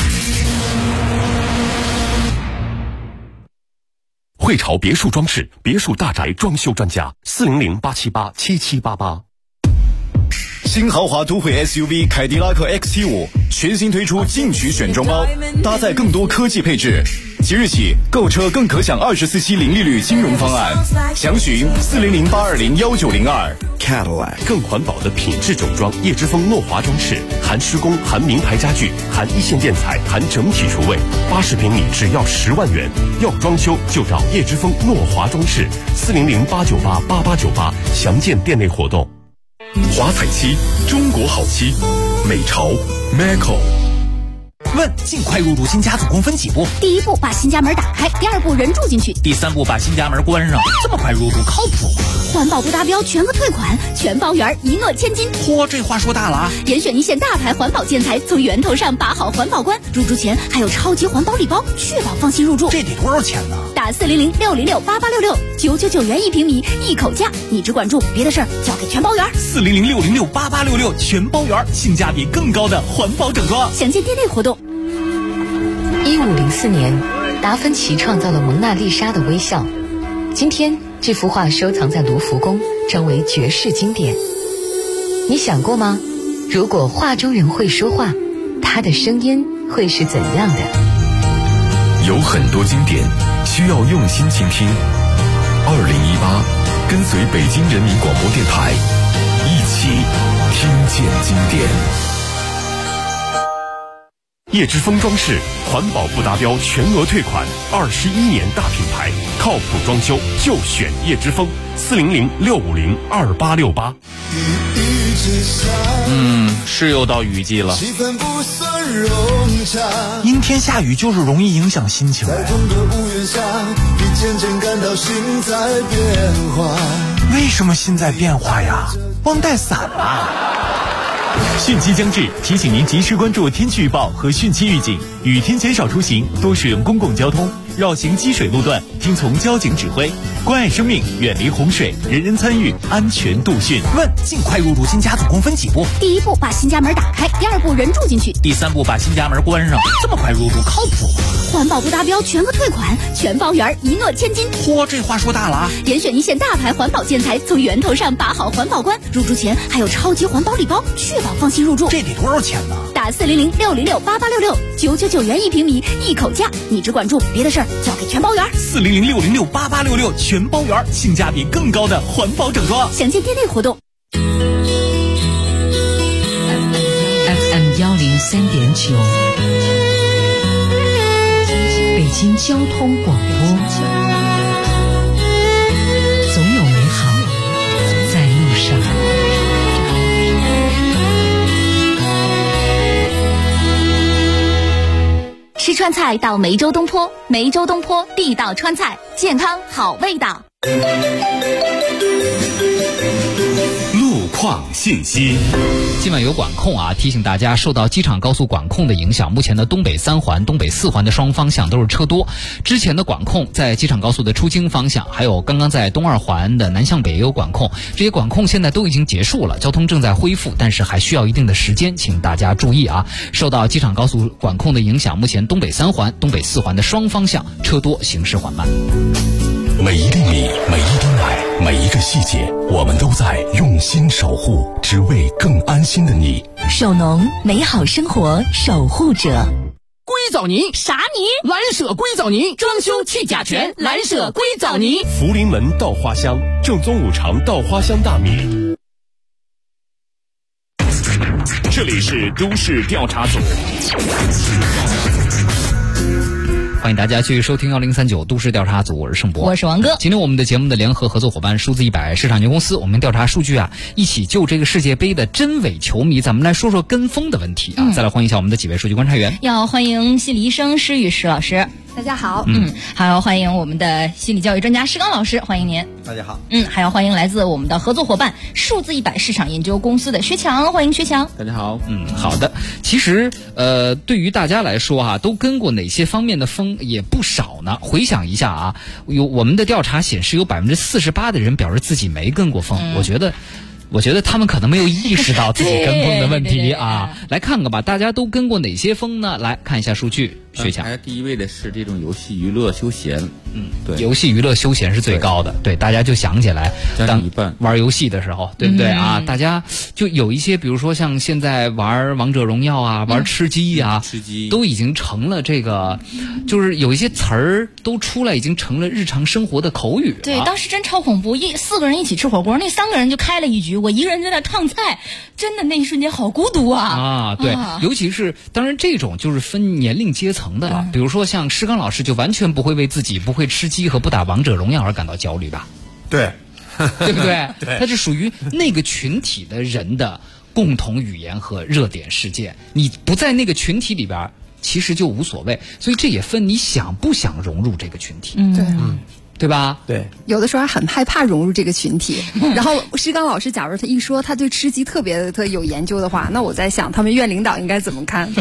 汇潮别墅装饰，别墅大宅装修专家，400-878-7788。 新豪华都会 SUV 凯迪拉克 XT5 全新推出进取选装包，搭载更多科技配置。即日起购车更可享24期零利率金融方案，详询400-820-1902。 Cadillac 更环保的品质整装，叶之峰诺华装饰，含施工，含名牌家具，含一线建材，含整体厨卫，80平米只要10万元。要装修就找叶之峰诺华装饰，400-898-8898，详见店内活动。华彩漆，中国好漆，美潮 Maco。 问：尽快入住新家总共分几步？ 第一步把新家门打开，第二步人住进去， 第三步把新家门关上。这么快入住靠谱吗？ 环保不达标全额退款，全包圆，一诺千金。 嚯，这话说大了啊！ 严选一线大牌环保建材，从源头上把好环保关。入住前还有超级环保礼包，确保放心入住。 这得多少钱呢？ 打400-606-8866，999元1平米，一口价，你只管住，别的事儿交给全包圆。 400-606-8866，全包圆，性价比更高的环保整装。 详见店内活动。 1504年，达芬奇创造了蒙娜丽莎的微笑。今天，这幅画收藏在卢浮宫，成为绝世经典。你想过吗？如果画中人会说话，他的声音会是怎样的？ 有很多经典需要用心倾听。2018，跟随北京人民广播电台，一起听见经典。叶之峰装饰，环保不达标全额退款，21年大品牌，靠谱装修就选叶之峰，400-650-2868。 是又到雨季了，阴天下雨就是容易影响心情。为什么心在变化呀？忘带伞了。 汛期将至，提醒您及时关注天气预报和汛期预警，雨天减少出行，多使用公共交通，绕行积水路段，听从交警指挥，关爱生命，远离洪水，人人参与，安全度汛。 问：尽快入住新家总共分几步？ 第一步把新家门打开，第二步人住进去， 第三步把新家门关上。这么快入住靠谱吗？ 环保不达标全额退款，全包圆，一诺千金。 嚯，这话说大了啊！ 严选一线大牌环保建材，从源头上把好环保关。入住前还有超级环保礼包，确保放心入住。 这得多少钱呢？ 打400-606-8866，999元1平米，一口价，你只管住，别的事儿交给全包圆。 400-606-8866，全包圆，性价比更高的环保整装。 详见店内活动。 FM 103.9，北京交通广播。总有美好在路上。 吃出川菜到梅州东坡，梅州东坡地道川菜，健康好味道。 路况信息。 今晚有管控啊，提醒大家，受到机场高速管控的影响，目前的东北3环、东北4环的双方向都是车多。之前的管控在机场高速的出京方向，还有刚刚在东2环的南向北也有管控，这些管控现在都已经结束了，交通正在恢复，但是还需要一定的时间，请大家注意啊。受到机场高速管控的影响，目前东北3环、东北4环的双方向车多，行驶缓慢。 每一粒米，每一滴奶，每一个细节，我们都在用心守护，只为更安心的你。 首农，美好生活守护者。 硅藻泥啥泥？ 蓝舍硅藻泥，装修去甲醛，蓝舍硅藻泥。 福临门稻花香，正宗5常稻花香大米。 这里是都市调查组。 欢迎大家继续收听1039都市调查组，我是盛博， 我是王哥。 今天我们的节目的联合合作伙伴数字100市场有限公司，我们调查数据啊，一起就这个世界杯的真伪球迷，咱们来说说跟风的问题啊。再来欢迎一下我们的几位数据观察员， 要欢迎心理医生施玉石老师。 大家好。 还要欢迎我们的心理教育专家施刚老师，欢迎您。 大家好。 还要欢迎来自我们的合作伙伴数字100市场研究公司的薛强，欢迎薛强。 大家好。 好的。其实对于大家来说啊，都跟过哪些方面的风也不少呢？回想一下啊，我们的调查显示有48%的人表示自己没跟过风，我觉得他们可能没有意识到自己跟风的问题啊。来看看吧，大家都跟过哪些风呢？来看一下数据。薛强， 第一位的是这种游戏娱乐休闲，对， 游戏娱乐休闲是最高的，对，大家就想起来当玩游戏的时候，对不对啊？大家就有一些，比如说像现在玩王者荣耀啊，玩吃鸡啊，都已经成了这个，就是有一些词儿都出来，已经成了日常生活的口语了。 对，当时真超恐怖，4个人一起吃火锅，那3个人就开了一局，我一个人在那烫菜，真的那一瞬间好孤独啊！ 对，尤其是当然这种就是分年龄阶层的了，比如说像施刚老师就完全不会为自己不会吃鸡和不打王者荣耀而感到焦虑吧？ 对， 对不对？ 对， 它是属于那个群体的人的共同语言和热点事件，你不在那个群体里边，其实就无所谓。所以这也分你想不想融入这个群体。对吧？ 对， 有的时候还很害怕融入这个群体。然后施刚老师，假如他一说他对吃鸡特别有研究的话，那我在想他们院领导应该怎么看？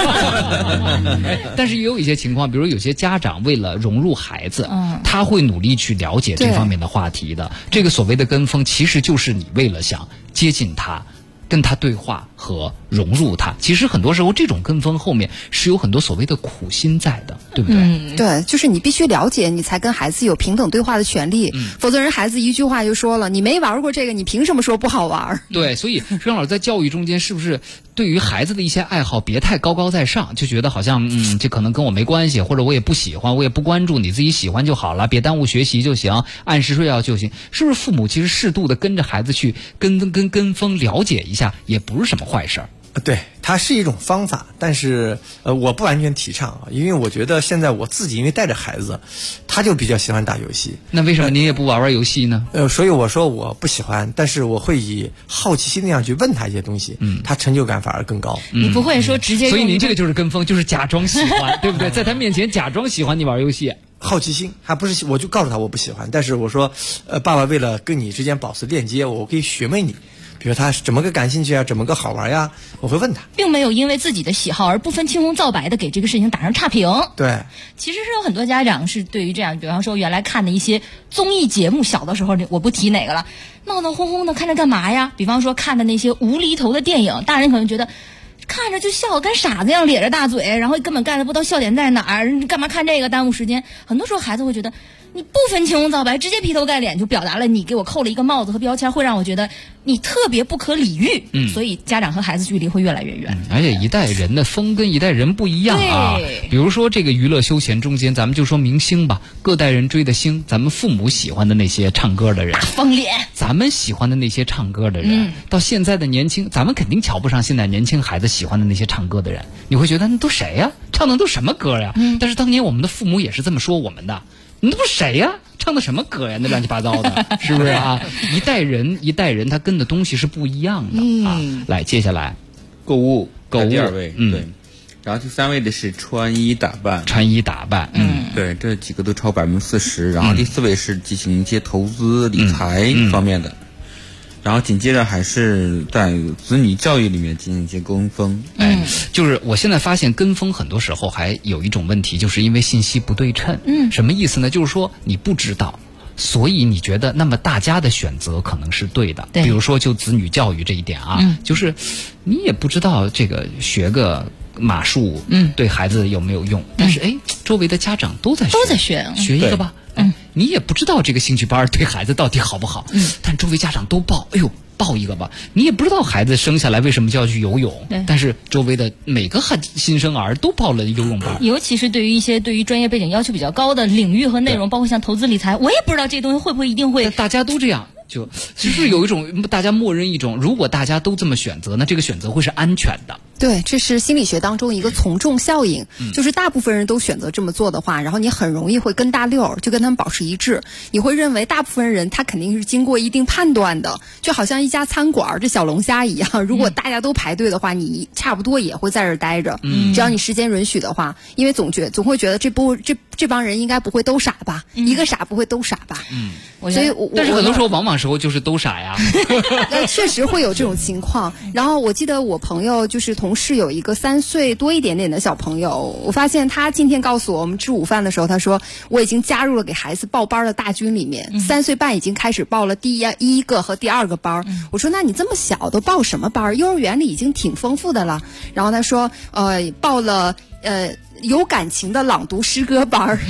但是也有一些情况，比如有些家长为了融入孩子，他会努力去了解这方面的话题的。这个所谓的跟风，其实就是你为了想接近他，跟他对话和融入他。其实很多时候这种跟风后面是有很多所谓的苦心在的，对不对？ 对，就是你必须了解，你才跟孩子有平等对话的权利。否则人孩子一句话就说了，你没玩过这个，你凭什么说不好玩？ 对，所以施刚老师在教育中间是不是对于孩子的一些爱好别太高高在上，就觉得好像这可能跟我没关系，或者我也不喜欢，我也不关注，你自己喜欢就好了，别耽误学习就行，按时睡觉就行。是不是父母其实适度的跟着孩子去跟风了解一下，也不是什么坏事儿？ 对，它是一种方法，但是我不完全提倡啊，因为我觉得现在我自己因为带着孩子，他就比较喜欢打游戏。 那为什么您也不玩游戏呢？ 所以我说我不喜欢，但是我会以好奇心那样去问他一些东西，他成就感反而更高。 你不会说直接， 所以您这个就是跟风，就是假装喜欢，对不对？在他面前假装喜欢你玩游戏。 好奇心还不是，我就告诉他我不喜欢，但是我说，爸爸为了跟你之间保持链接，我可以询问你。比如他怎么个感兴趣啊，怎么个好玩呀，我会问他， 并没有因为自己的喜好而不分青红皂白的给这个事情打上差评。 对， 其实是有很多家长是对于这样，比方说原来看的一些综艺节目，小的时候我不提哪个了，闹闹哄哄的看着干嘛呀？比方说看的那些无厘头的电影，大人可能觉得看着就笑，跟傻子一样咧着大嘴，然后根本 get 不到笑点在哪儿，干嘛看这个耽误时间？很多时候孩子会觉得你不分青红皂白，直接劈头盖脸就表达了你给我扣了一个帽子和标签，会让我觉得你特别不可理喻。所以家长和孩子距离会越来越远。 而且一代人的风跟一代人不一样啊。比如说这个娱乐休闲中间，咱们就说明星吧，各代人追的星，咱们父母喜欢的那些唱歌的人， 疯脸， 咱们喜欢的那些唱歌的人，到现在的年轻，咱们肯定瞧不上现在年轻孩子喜欢的那些唱歌的人。你会觉得那都谁呀？唱的都什么歌呀？但是当年我们的父母也是这么说我们的。你都不是谁呀？唱的什么歌呀？那乱七八糟的，是不是啊？一代人他跟的东西是不一样的啊。来，接下来购物第二位，对。 然后第3位的是穿衣打扮，对，这几个都超40%。然后第4位是进行一些投资理财方面的，然后紧接着还是在子女教育里面进行一些跟风。 就是我现在发现跟风很多时候还有一种问题，就是因为信息不对称。什么意思呢？就是说你不知道，所以你觉得那么大家的选择可能是对的。比如说就子女教育这一点啊，就是你也不知道这个学个马术对孩子有没有用，但是周围的家长都在学一个吧。你也不知道这个兴趣班对孩子到底好不好，但周围家长都报，报一个吧。你也不知道孩子生下来为什么就要去游泳，但是周围的每个新生儿都报了游泳班。 尤其是对于一些对于专业背景要求比较高的领域和内容，包括像投资理财，我也不知道这东西会不会一定会。 大家都这样，就是有一种大家默认一种，如果大家都这么选择，那这个选择会是安全的。 对，这是心理学当中一个从众效应，就是大部分人都选择这么做的话，然后你很容易会跟大溜，就跟他们保持一致。你会认为大部分人他肯定是经过一定判断的，就好像一家餐馆这小龙虾一样，如果大家都排队的话，你差不多也会在这儿待着。只要你时间允许的话，因为总会觉得这帮人应该不会都傻吧，一个傻不会都傻吧。所以但是很多时候往往时候就是都傻呀。 确实会有这种情况。然后我记得我朋友就是同事有一个3岁多一点点的小朋友，我发现他今天告诉我们吃午饭的时候，他说我已经加入了给孩子报班的大军里面，3岁半已经开始报了第一个和第2个班。我说那你这么小都报什么班？幼儿园里已经挺丰富的了。然后他说报了有感情的朗读诗歌班。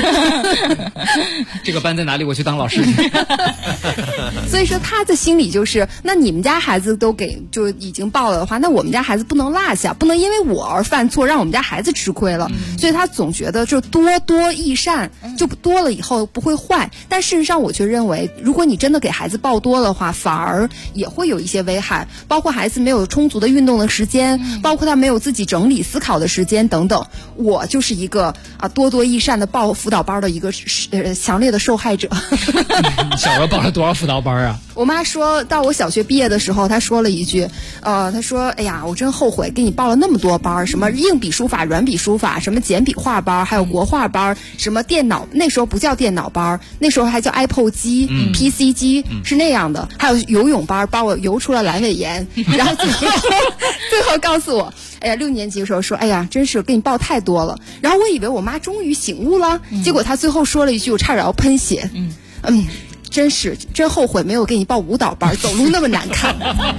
这个班在哪里？我去当老师。 所以说他的心里就是，那你们家孩子都就已经报了的话，那我们家孩子不能落下，不能因为我而犯错，让我们家孩子吃亏了。所以他总觉得就多益善，就多了以后不会坏。但事实上我却认为，如果你真的给孩子报多的话，反而也会有一些危害，包括孩子没有充足的运动的时间，包括他没有自己整理思考的时间等等。我就是一个多益善的报辅导班的一个强烈的受害者。 你小时候报了多少辅导班啊？ 我妈说到我小学毕业的时候，她说了一句，她说哎呀，我真后悔给你报了那么多班，什么硬笔书法、软笔书法，什么简笔画班，还有国画班，什么电脑，那时候不叫电脑班，那时候还叫 iPod 机、PC 机，是那样的，还有游泳班，把我游出了阑尾炎，然后最后告诉我，哎呀，6年级的时候说，哎呀，真是给你报太多了。然后我以为我妈终于醒悟了，结果她最后说了一句，我差点要喷血。真后悔没有给你报舞蹈班，走路那么难看。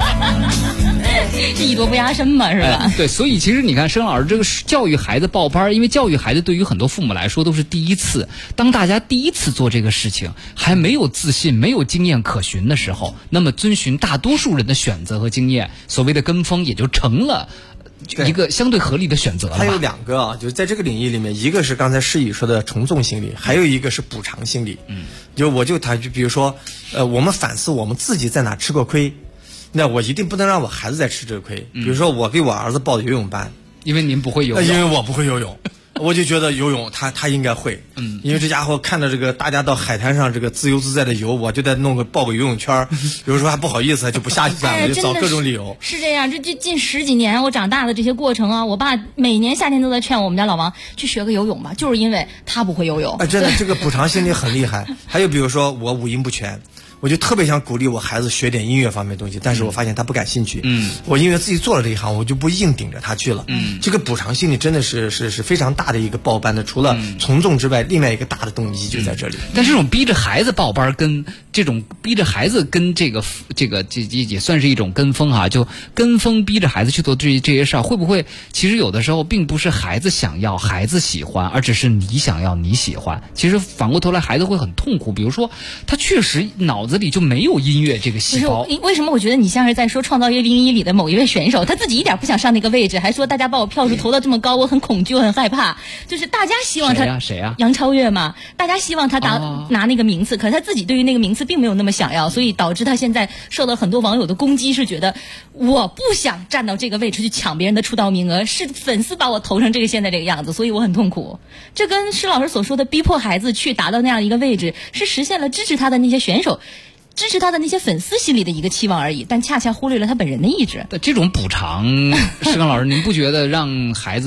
艺多不压身嘛，是吧？ 对，所以其实你看，申老师这个教育孩子报班，因为教育孩子对于很多父母来说都是第一次。当大家第一次做这个事情，还没有自信、没有经验可循的时候，那么遵循大多数人的选择和经验，所谓的跟风也就成了一个相对合理的选择了吧。 还有2个啊，就是在这个领域里面，一个是刚才施宇说的从众心理，还有一个是补偿心理。就比如说，我们反思我们自己在哪吃过亏，那我一定不能让我孩子再吃这个亏。比如说，我给我儿子报的游泳班， 因为您不会游泳， 因为我不会游泳。我就觉得游泳他应该会，因为这家伙看着这个大家到海滩上这个自由自在的游，我就得报个游泳圈，有时候还不好意思就不下去干，我就找各种理由。 是这样，这近10几年我长大的这些过程啊，我爸每年夏天都在劝我们家老王去学个游泳吧，就是因为他不会游泳。 真的，这个补偿心理很厉害。还有比如说我五音不全，我就特别想鼓励我孩子学点音乐方面的东西，但是我发现他不感兴趣。我因为自己做了这一行，我就不硬顶着他去了。这个补偿心理真的是非常大的一个报班的，除了从众之外，另外一个大的动机就在这里。 但这种逼着孩子报班，跟这种逼着孩子跟这也算是一种跟风哈，就跟风逼着孩子去做这些事儿，会不会其实有的时候并不是孩子想要、孩子喜欢，而只是你想要、你喜欢。其实反过头来，孩子会很痛苦。比如说，他确实脑子里就没有音乐这个细胞。 为什么我觉得你像是在说《创造营01》里的某一位选手，他自己一点不想上那个位置，还说大家把我票数投到这么高，我很恐惧，我很害怕。就是大家希望他谁呀？ 杨超越嘛，大家希望他拿那个名次，可是他自己对于那个名次并没有那么想要，所以导致他现在受到很多网友的攻击，是觉得我不想站到这个位置去抢别人的出道名额，是粉丝把我投成现在这个样子，所以我很痛苦。这跟施老师所说的逼迫孩子去达到那样一个位置，是实现了支持他的那些选手、支持他的那些粉丝心里的一个期望而已，但恰恰忽略了他本人的意志。 这种补偿，施刚老师，您不觉得让孩子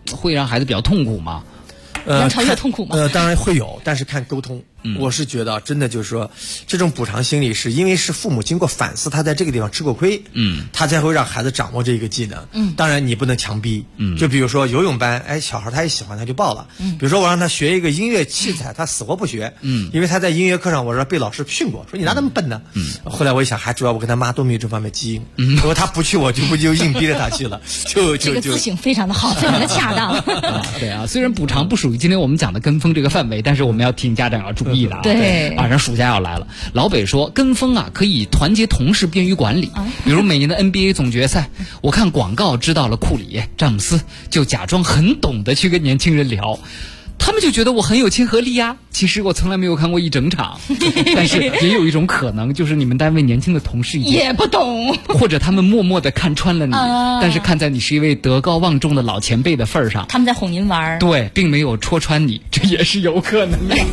会让孩子比较痛苦吗？ 让超越痛苦吗？ 当然会有，但是看沟通。我是觉得真的就是说，这种补偿心理是因为是父母经过反思，他在这个地方吃过亏，他才会让孩子掌握这个技能。当然你不能强逼，就比如说游泳班，哎，小孩他也喜欢他就报了。比如说我让他学一个音乐器材，他死活不学，因为他在音乐课上我说被老师训过，说你哪那么笨呢？后来我一想，还主要我跟他妈都没有这方面基因，如果他不去，我就硬逼着他去了， 这个自省非常的好，非常的恰当。 对啊，虽然补偿不属于今天我们讲的跟风这个范围，但是我们要提醒家长要注意的啊。 对， 马上暑假要来了，老北说跟风啊可以团结同事，便于管理。比如每年的 NBA 总决赛，我看广告知道了库里、詹姆斯，就假装很懂得去跟年轻人聊。他们就觉得我很有亲和力呀，其实我从来没有看过一整场。但是也有一种可能，就是你们单位年轻的同事也不懂， 或者他们默默地看穿了你，但是看在你是一位德高望重的老前辈的份上， 他们在哄您玩， 对，并没有戳穿你，这也是有可能的。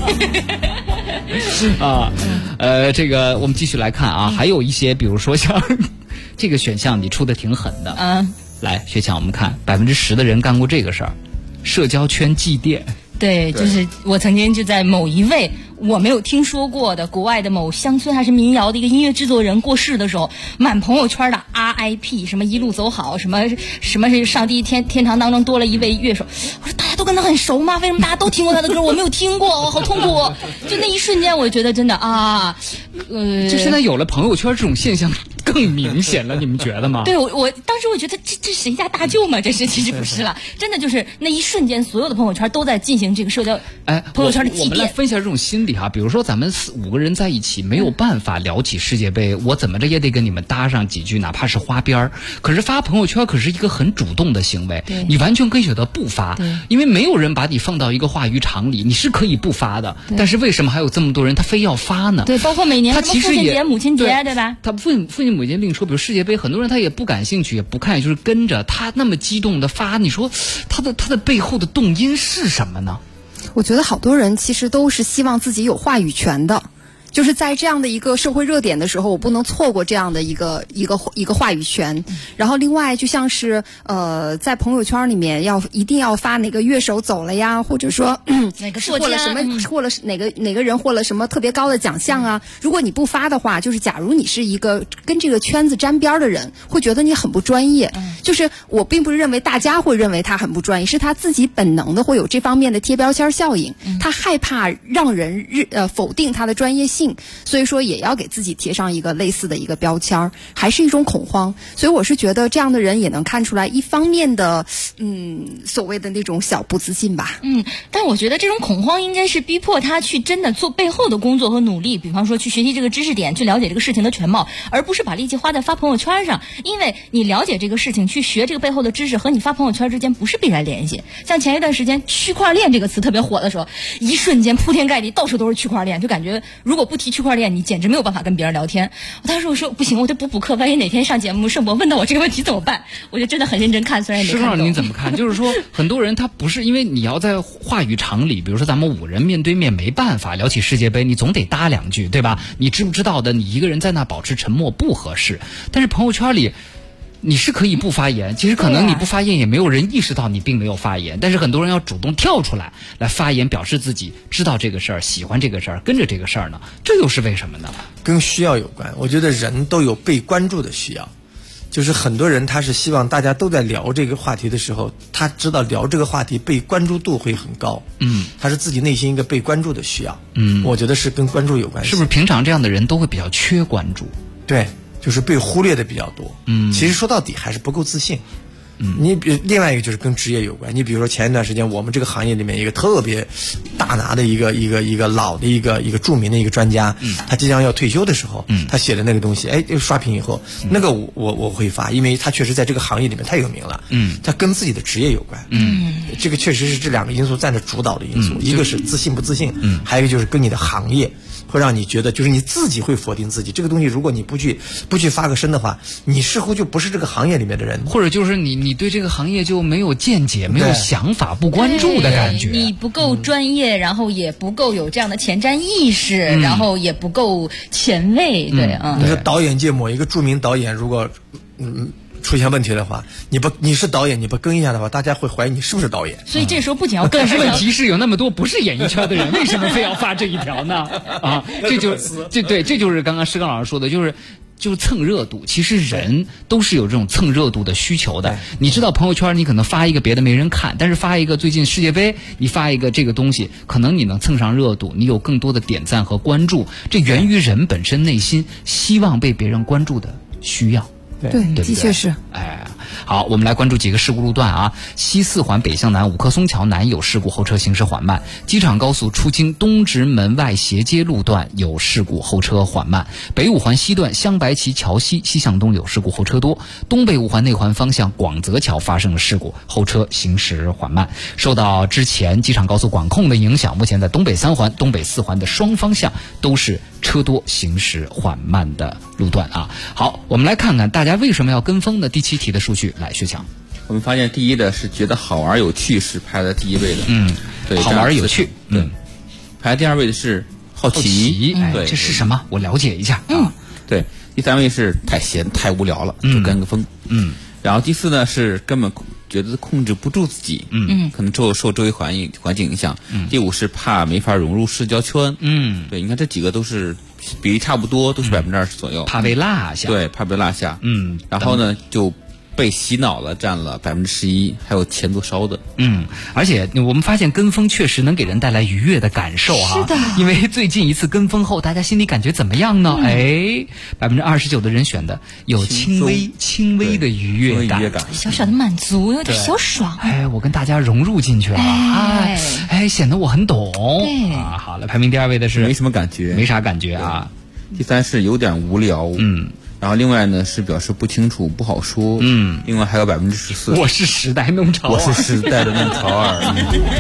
这个我们继续来看啊，还有一些，比如说像这个选项，你出的挺狠的。来，学强，我们看10%的人干过这个事儿，社交圈祭奠。 对，就是我曾经就在某一位我没有听说过的国外的某乡村还是民谣的一个音乐制作人过世的时候，满朋友圈的 RIP， 什么一路走好，什么是上帝天堂当中多了一位乐手。我说大家都跟他很熟吗？为什么大家都听过他的歌，我没有听过，我好痛苦。就那一瞬间，我觉得真的就现在有了朋友圈这种现象更明显了，你们觉得吗？ 对，我当时我觉得这谁家大舅嘛？这是其实不是了，真的就是那一瞬间，所有的朋友圈都在进行这个社交朋友圈的祭奠。 我们来分析这种心理哈，比如说咱们4-5个人在一起，没有办法聊起世界杯，我怎么着也得跟你们搭上几句，哪怕是花边儿。可是发朋友圈可是一个很主动的行为，你完全可以选择不发，因为没有人把你放到一个话语场里，你是可以不发的。但是为什么还有这么多人他非要发呢？ 对，包括每年他其实父亲节、母亲节，对吧？ 他父亲母亲另说，比如世界杯，很多人他也不感兴趣，也不看，也就是跟着他那么激动的发，你说他的背后的动因是什么呢？ 我觉得好多人其实都是希望自己有话语权的。就是在这样的一个社会热点的时候，我不能错过这样的一个话语权。然后另外就像是在朋友圈里面一定要发哪个乐手走了呀，或者说哪个获了什么，获了哪个人获了什么特别高的奖项啊。如果你不发的话，就是假如你是一个跟这个圈子沾边的人，会觉得你很不专业。就是我并不是认为大家会认为他很不专业，是他自己本能的会有这方面的贴标签效应。他害怕让人否定他的专业性。所以说也要给自己贴上一个类似的一个标签，还是一种恐慌。所以我是觉得这样的人也能看出来一方面的所谓的那种小不自信吧。 但我觉得这种恐慌应该是逼迫他去真的做背后的工作和努力，比方说去学习这个知识点，去了解这个事情的全貌，而不是把力气花在发朋友圈上。因为你了解这个事情，去学这个背后的知识和你发朋友圈之间不是必然联系。像前一段时间区块链这个词特别火的时候，一瞬间铺天盖地到处都是区块链，就感觉如果不提区块链你简直没有办法跟别人聊天。我当时我说不行，我得补课，万一哪天上节目盛博问到我这个问题怎么办？我就真的很认真看，虽然也没看懂。 你怎么看？就是说很多人他不是因为你要在话语场里，比如说咱们5人面对面没办法聊起世界杯，你总得搭2句，对吧？你知不知道的，你一个人在那保持沉默不合适。但是朋友圈里你是可以不发言，其实可能你不发言也没有人意识到你并没有发言，但是很多人要主动跳出来发言，表示自己知道这个事儿，喜欢这个事儿，跟着这个事儿呢，这又是为什么呢？ 跟需要有关。我觉得人都有被关注的需要，就是很多人他是希望大家都在聊这个话题的时候，他知道聊这个话题被关注度会很高，他是自己内心一个被关注的需要，我觉得是跟关注有关系。 是不是平常这样的人都会比较缺关注？ 对，就是被忽略的比较多。其实说到底还是不够自信。你另外一个就是跟职业有关。你比如说前一段时间我们这个行业里面一个特别大拿的一个老的一个著名的一个专家，他即将要退休的时候，他写的那个东西，刷屏以后，那个我会发，因为他确实在这个行业里面太有名了。他跟自己的职业有关。这个确实是这2个因素占着主导的因素，一个是自信不自信，还有一个就是跟你的行业。会让你觉得就是你自己会否定自己，这个东西如果你不去发个声的话，你似乎就不是这个行业里面的人， 或者就是你对这个行业就没有见解，没有想法，不关注的感觉。 你不够专业，然后也不够有这样的前瞻意识，然后也不够前卫。对啊， 你说导演界某一个著名导演如果出现问题的话，你是导演，你不更一下的话，大家会怀疑你是不是导演。 所以这时候不仅要更， 但是问题是有那么多不是演艺圈的人，为什么非要发这一条呢？啊，这就是刚刚施刚老师说的，就是蹭热度。其实人都是有这种蹭热度的需求的。你知道朋友圈你可能发一个别的没人看，但是发一个最近世界杯，你发一个这个东西，可能你能蹭上热度，你有更多的点赞和关注，这源于人本身内心希望被别人关注的需要。 对，的确是。 好，我们来关注几个事故路段啊。西四环北向南五棵松桥南有事故，后车行驶缓慢。机场高速出京东直门外斜街路段有事故，后车缓慢。北五环西段香白旗桥西向东有事故，后车多。东北五环内环方向广泽桥发生了事故，后车行驶缓慢。受到之前机场高速管控的影响，目前在东北三环、东北四环的双方向都是车多行驶缓慢的路段啊。好，我们来看看大家为什么要跟风的第7题的数据。来，薛强。 我们发现第一的是觉得好玩有趣是排在第1位的，对， 好玩有趣， 排第2位的是好奇， 对，这是什么？我了解一下， 对，第3位是太闲太无聊了，就跟个风，然后第4呢是根本觉得控制不住自己，可能受周围环境影响，第5是怕没法融入社交圈，对，你看这几个都是比例差不多，都是20%左右， 怕被落下， 对，怕被落下，然后呢就被洗脑了，占了11%，还有钱多烧的。 而且我们发现跟风确实能给人带来愉悦的感受啊。 是的。 因为最近一次跟风后，大家心里感觉怎么样呢？29%的人选的有轻微的愉悦感， 小小的满足，有点小爽。 我跟大家融入进去了，显得我很懂。 对啊，好了，排名第2位的是没什么感觉， 没啥感觉啊。 第3是有点无聊，然后另外呢是表示不清楚不好说，另外还有14%。 我是时代弄潮儿， 我是时代的弄潮儿。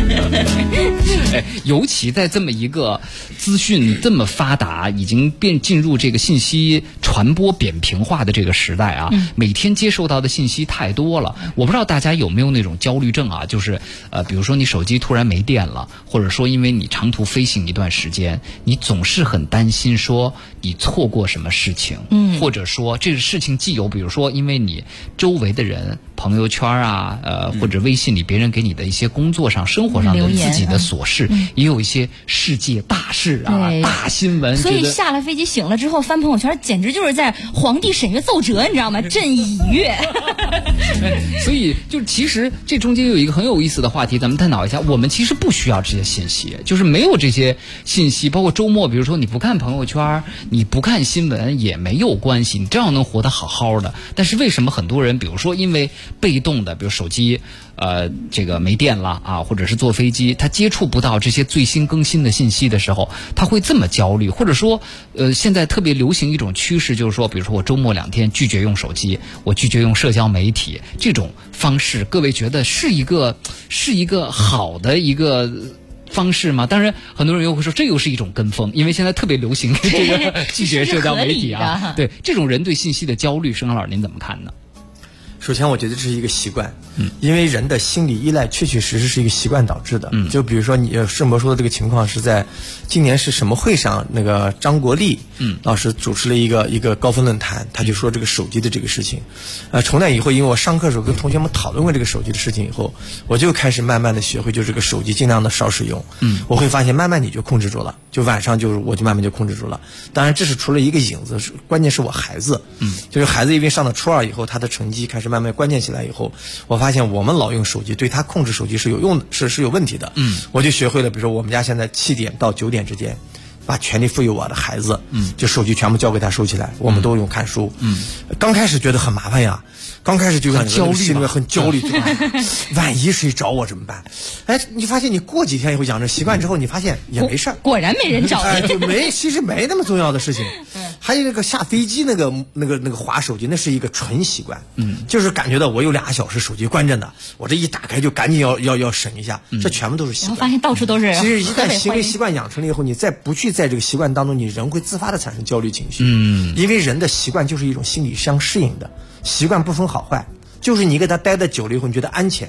尤其在这么一个资讯这么发达，已经进入这个信息传播扁平化的这个时代啊，每天接受到的信息太多了。我不知道大家有没有那种焦虑症啊，就是比如说你手机突然没电了，或者说因为你长途飞行一段时间，你总是很担心说你错过什么事情，或者说这个事情既有比如说因为你周围的人朋友圈啊或者微信里别人给你的一些工作上生活上的自己的琐事，也有一些世界大事啊大新闻。 所以下了飞机醒了之后翻朋友圈，简直就是在皇帝审阅奏折，你知道吗？朕已阅。 所以就其实这中间有一个很有意思的话题，咱们探讨一下。我们其实不需要这些信息，就是没有这些信息，包括周末比如说你不看朋友圈，你不看新闻也没有关系，你照样能活得好好的。但是为什么很多人比如说因为被动的比如手机这个没电了啊，或者是坐飞机他接触不到这些最新更新的信息的时候，他会这么焦虑。或者说现在特别流行一种趋势，就是说比如说我周末2天拒绝用手机，我拒绝用社交媒体，这种方式各位觉得是一个好的一个方式吗？当然很多人又会说这又是一种跟风，因为现在特别流行这个拒绝社交媒体啊。对，这种人对信息的焦虑，施刚老师您怎么看呢？ 首先我觉得这是一个习惯，因为人的心理依赖确确实实是一个习惯导致的。就比如说你盛博说的这个情况是在今年是什么会上，那个张国立老师主持了一个高峰论坛，他就说这个手机的这个事情。从那以后，因为我上课的时候跟同学们讨论过这个手机的事情以后，我就开始慢慢的学会，就这个手机尽量的少使用。我会发现慢慢你就控制住了，就晚上我就慢慢就控制住了。当然这是除了一个影子，关键是我孩子，就是孩子因为上了初2以后，他的成绩开始慢慢关键起来以后，我发现我们老用手机对他控制手机是有用的，是有问题的。我就学会了，比如说我们家现在7点到9点之间，把权力赋予我的孩子，就手机全部交给他收起来，我们都用看书。刚开始觉得很麻烦呀，刚开始就感觉心里面很焦虑，万一谁找我怎么办？你发现你过几天以后养成习惯之后，你发现也没事儿， 果然没人找你， 其实没那么重要的事情。还有那个下飞机那个滑手机，那是一个纯习惯，就是感觉到我有2小时手机关着呢，我这一打开就赶紧要审一下，这全部都是习惯。 然后发现到处都是。 其实一旦行为习惯养成了以后，你再不去在这个习惯当中，你人会自发的产生焦虑情绪。因为人的习惯就是一种心理相适应的习惯，不分好坏，就是你给他待的久了以后，你觉得安全，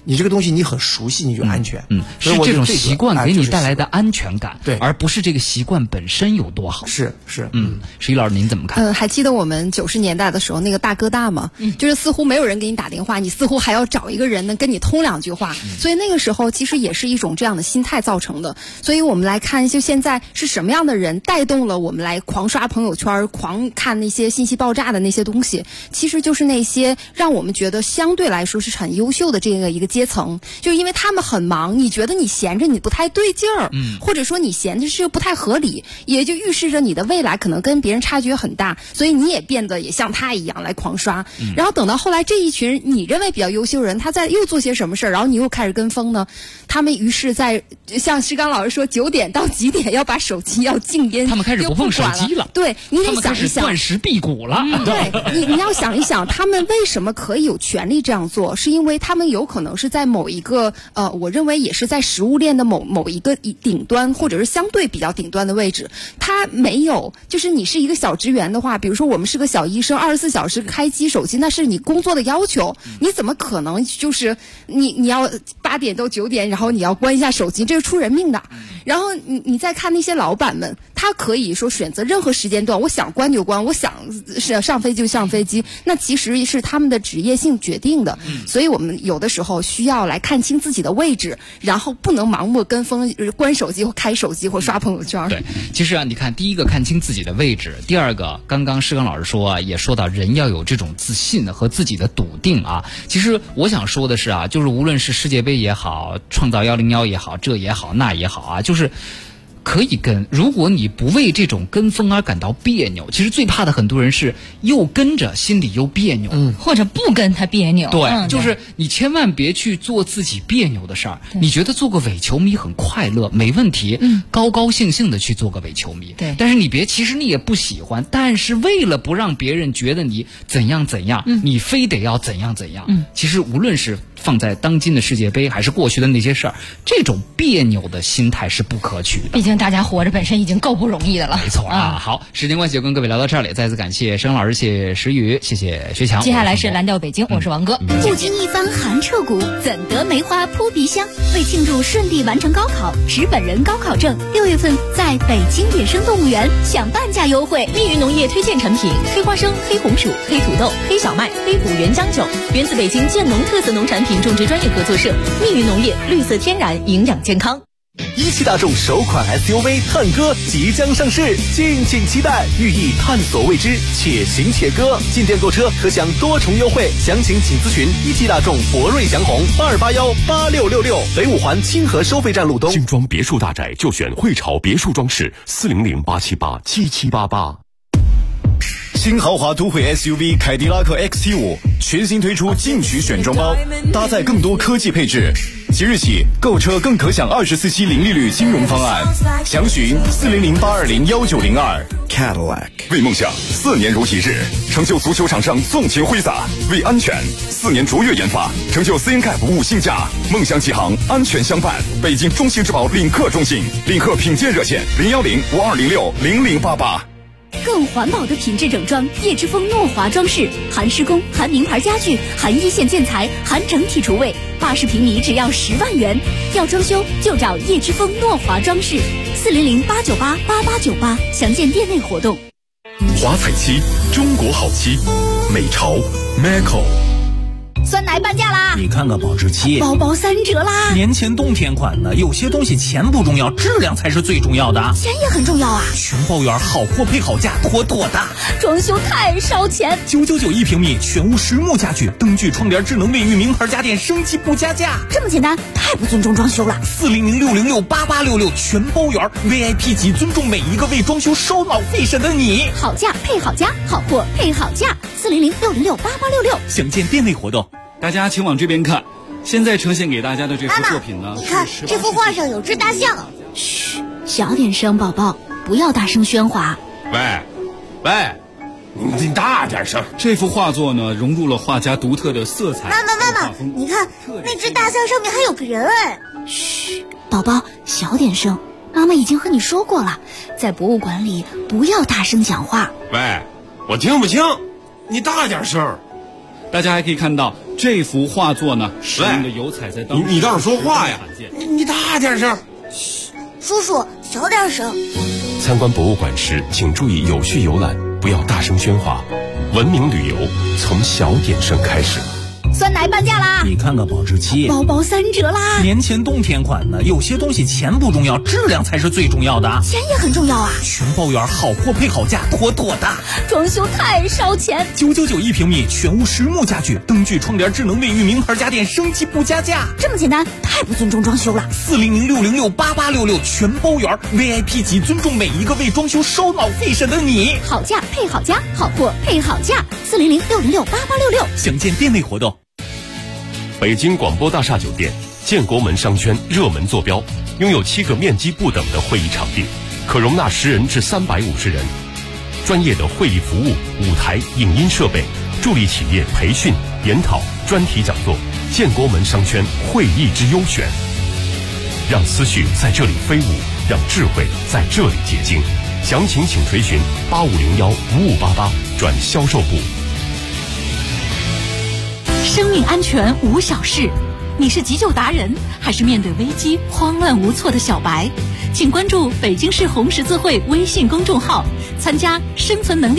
你这个东西你很熟悉，你就安全。 是这种习惯给你带来的安全感， 对， 而不是这个习惯本身有多好。 是， 石一老师您怎么看？ 还记得我们90年代的时候那个大哥大吗？就是似乎没有人给你打电话，你似乎还要找一个人能跟你通2句话，所以那个时候其实也是一种这样的心态造成的。所以我们来看，就现在是什么样的人带动了我们来狂刷朋友圈、狂看那些信息爆炸的那些东西，其实就是那些让我们觉得相对来说是很优秀的这个一个阶层，就因为他们很忙，你觉得你闲着你不太对劲儿，或者说你闲着是不太合理，也就预示着你的未来可能跟别人差距很大，所以你也变得也像他一样来狂刷。然后等到后来这一群你认为比较优秀人，他在又做些什么事儿，然后你又开始跟风呢？他们于是在像石刚老师说9点到几点要把手机要静音， 他们开始不碰手机了。 对，你得想一想， 他们开始断食辟谷了。 对，你要想一想，他们为什么可以有权利这样做？是因为他们有可能是在某一个我认为也是在食物链的某一个顶端，或者是相对比较顶端的位置。他没有，就是你是一个小职员的话，比如说我们是个小医生，24小时开机手机，那是你工作的要求，你怎么可能就是你要8点到9点，然后你要关一下手机，这是出人命的。然后你再看那些老板们，他可以说选择任何时间段，我想关就关，我想上飞机就上飞机，那其实是他们的职业性决定的。所以我们有的时候需要来看清自己的位置，然后不能盲目跟风，关手机或开手机或刷朋友圈。 对，其实你看，第一个看清自己的位置，第二个刚刚施刚老师说也说到人要有这种自信和自己的笃定啊。其实我想说的是就是无论是世界杯也好，创造101也好，这也好那也好就是可以跟，如果你不为这种跟风而感到别扭，其实最怕的很多人是又跟着心里又别扭， 或者不跟他别扭。 对，就是你千万别去做自己别扭的事儿。你觉得做个伪球迷很快乐，没问题，高高兴兴的去做个伪球迷。 对， 但是你别，其实你也不喜欢，但是为了不让别人觉得你怎样怎样，你非得要怎样怎样。其实无论是放在当今的世界杯还是过去的那些事儿，这种别扭的心态是不可取的。 毕竟大家活着本身已经够不容易的了。 没错好，时间关系就跟各位聊到这里，再次感谢施刚老师，谢谢石宇，谢谢学强。 接下来是蓝调北京，我是王哥。 不经一番寒彻骨，怎得梅花扑鼻香？为庆祝顺利完成高考，持本人高考证，6月份在北京野生动物园享半价优惠。 密云农业推荐产品：黑花生、黑红薯、黑土豆、黑小麦、黑虎原浆酒，源自北京建农特色农产品种植专业合作社。密云农业，绿色天然，营养健康。 一汽大众首款 SUV 探歌即将上市，敬请期待，寓意探索未知，且行且歌。进店购车可享多重优惠，详情请咨询一汽大众博瑞祥宏2818666，北五环清河收费站路东。 精装别墅大宅就选汇潮别墅装饰，400-878-7788。 新豪华都会 SUV 凯迪拉克 XT5 全新推出进取选装包，搭载更多科技配置。即日起购车更可享24期零利率金融方案，详询400-820-1902。 Cadillac 为梦想4年如一日，成就足球场上纵情挥洒；为安全4年卓越研发，成就 CNCAP 5星架。梦想启航，安全相伴。北京中信质保领克中心，领克品鉴热线010-5206-0088。 更环保的品质整装，叶之峰诺华装饰，含施工、含名牌家具、含一线建材、含整体厨卫，80平米只要10万元。要装修就找叶之峰诺华装饰，400-898-8898，详见店内活动。 华彩漆，中国好漆，美潮 Macco。 酸奶半价啦！ 你看看保质期， 包包3折啦！ 年前冬天款的，有些东西钱不重要，质量才是最重要的。 钱也很重要啊！ 全包园好货配好价，妥妥的。 装修太烧钱 ，999一平米，全屋实木家具，灯具、窗帘、智能卫浴，名牌家电，升级不加价。 这么简单，太不尊重装修了。 400-606-8866，全包园 VIP 级，尊重每一个为装修烧脑费神的你。 好价配好家，好货配好价，400-606-8866， 详见店内活动。 大家请往这边看，现在呈现给大家的这幅作品呢， 你看这幅画上有只大象。嘘，小点声，宝宝，不要大声喧哗。 喂，你大点声。 这幅画作呢，融入了画家独特的色彩。 妈妈，你看那只大象上面还有个人哎。嘘，宝宝，小点声。妈妈已经和你说过了，在博物馆里不要大声讲话。 喂，我听不清，你大点声。 大家还可以看到这幅画作呢，使用的油彩在当时你倒是说话呀！你大点声。 叔叔，小点声。 参观博物馆时，请注意有序游览，不要大声喧哗。文明旅游从小点声开始。 酸奶半价啦！ 你看看保质期， 包包3折啦！ 年前冬天款的，有些东西钱不重要，质量才是最重要的。 钱也很重要啊！ 全包圆，好货配好价，妥妥的。 装修太烧钱 ，999一平米，全屋实木家具，灯具、窗帘、智能卫浴，名牌家电，升级不加价。 这么简单，太不尊重装修了。 400-606-8866，全包圆 ，VIP 级，尊重每一个为装修烧脑费神的你。 好价配好家，好货配好价。400-606-8866， 详见店内活动。 北京广播大厦酒店建国门商圈热门坐标，拥有7个面积不等的会议场地，可容纳10人至350人。专业的会议服务、舞台、影音设备，助力企业培训、研讨、专题讲座。建国门商圈会议之优选，让思绪在这里飞舞，让智慧在这里结晶。详情请垂询8501-5588转销售部。 生命安全无小事，你是急救达人，还是面对危机慌乱无措的小白？请关注北京市红十字会微信公众号，参加生存能力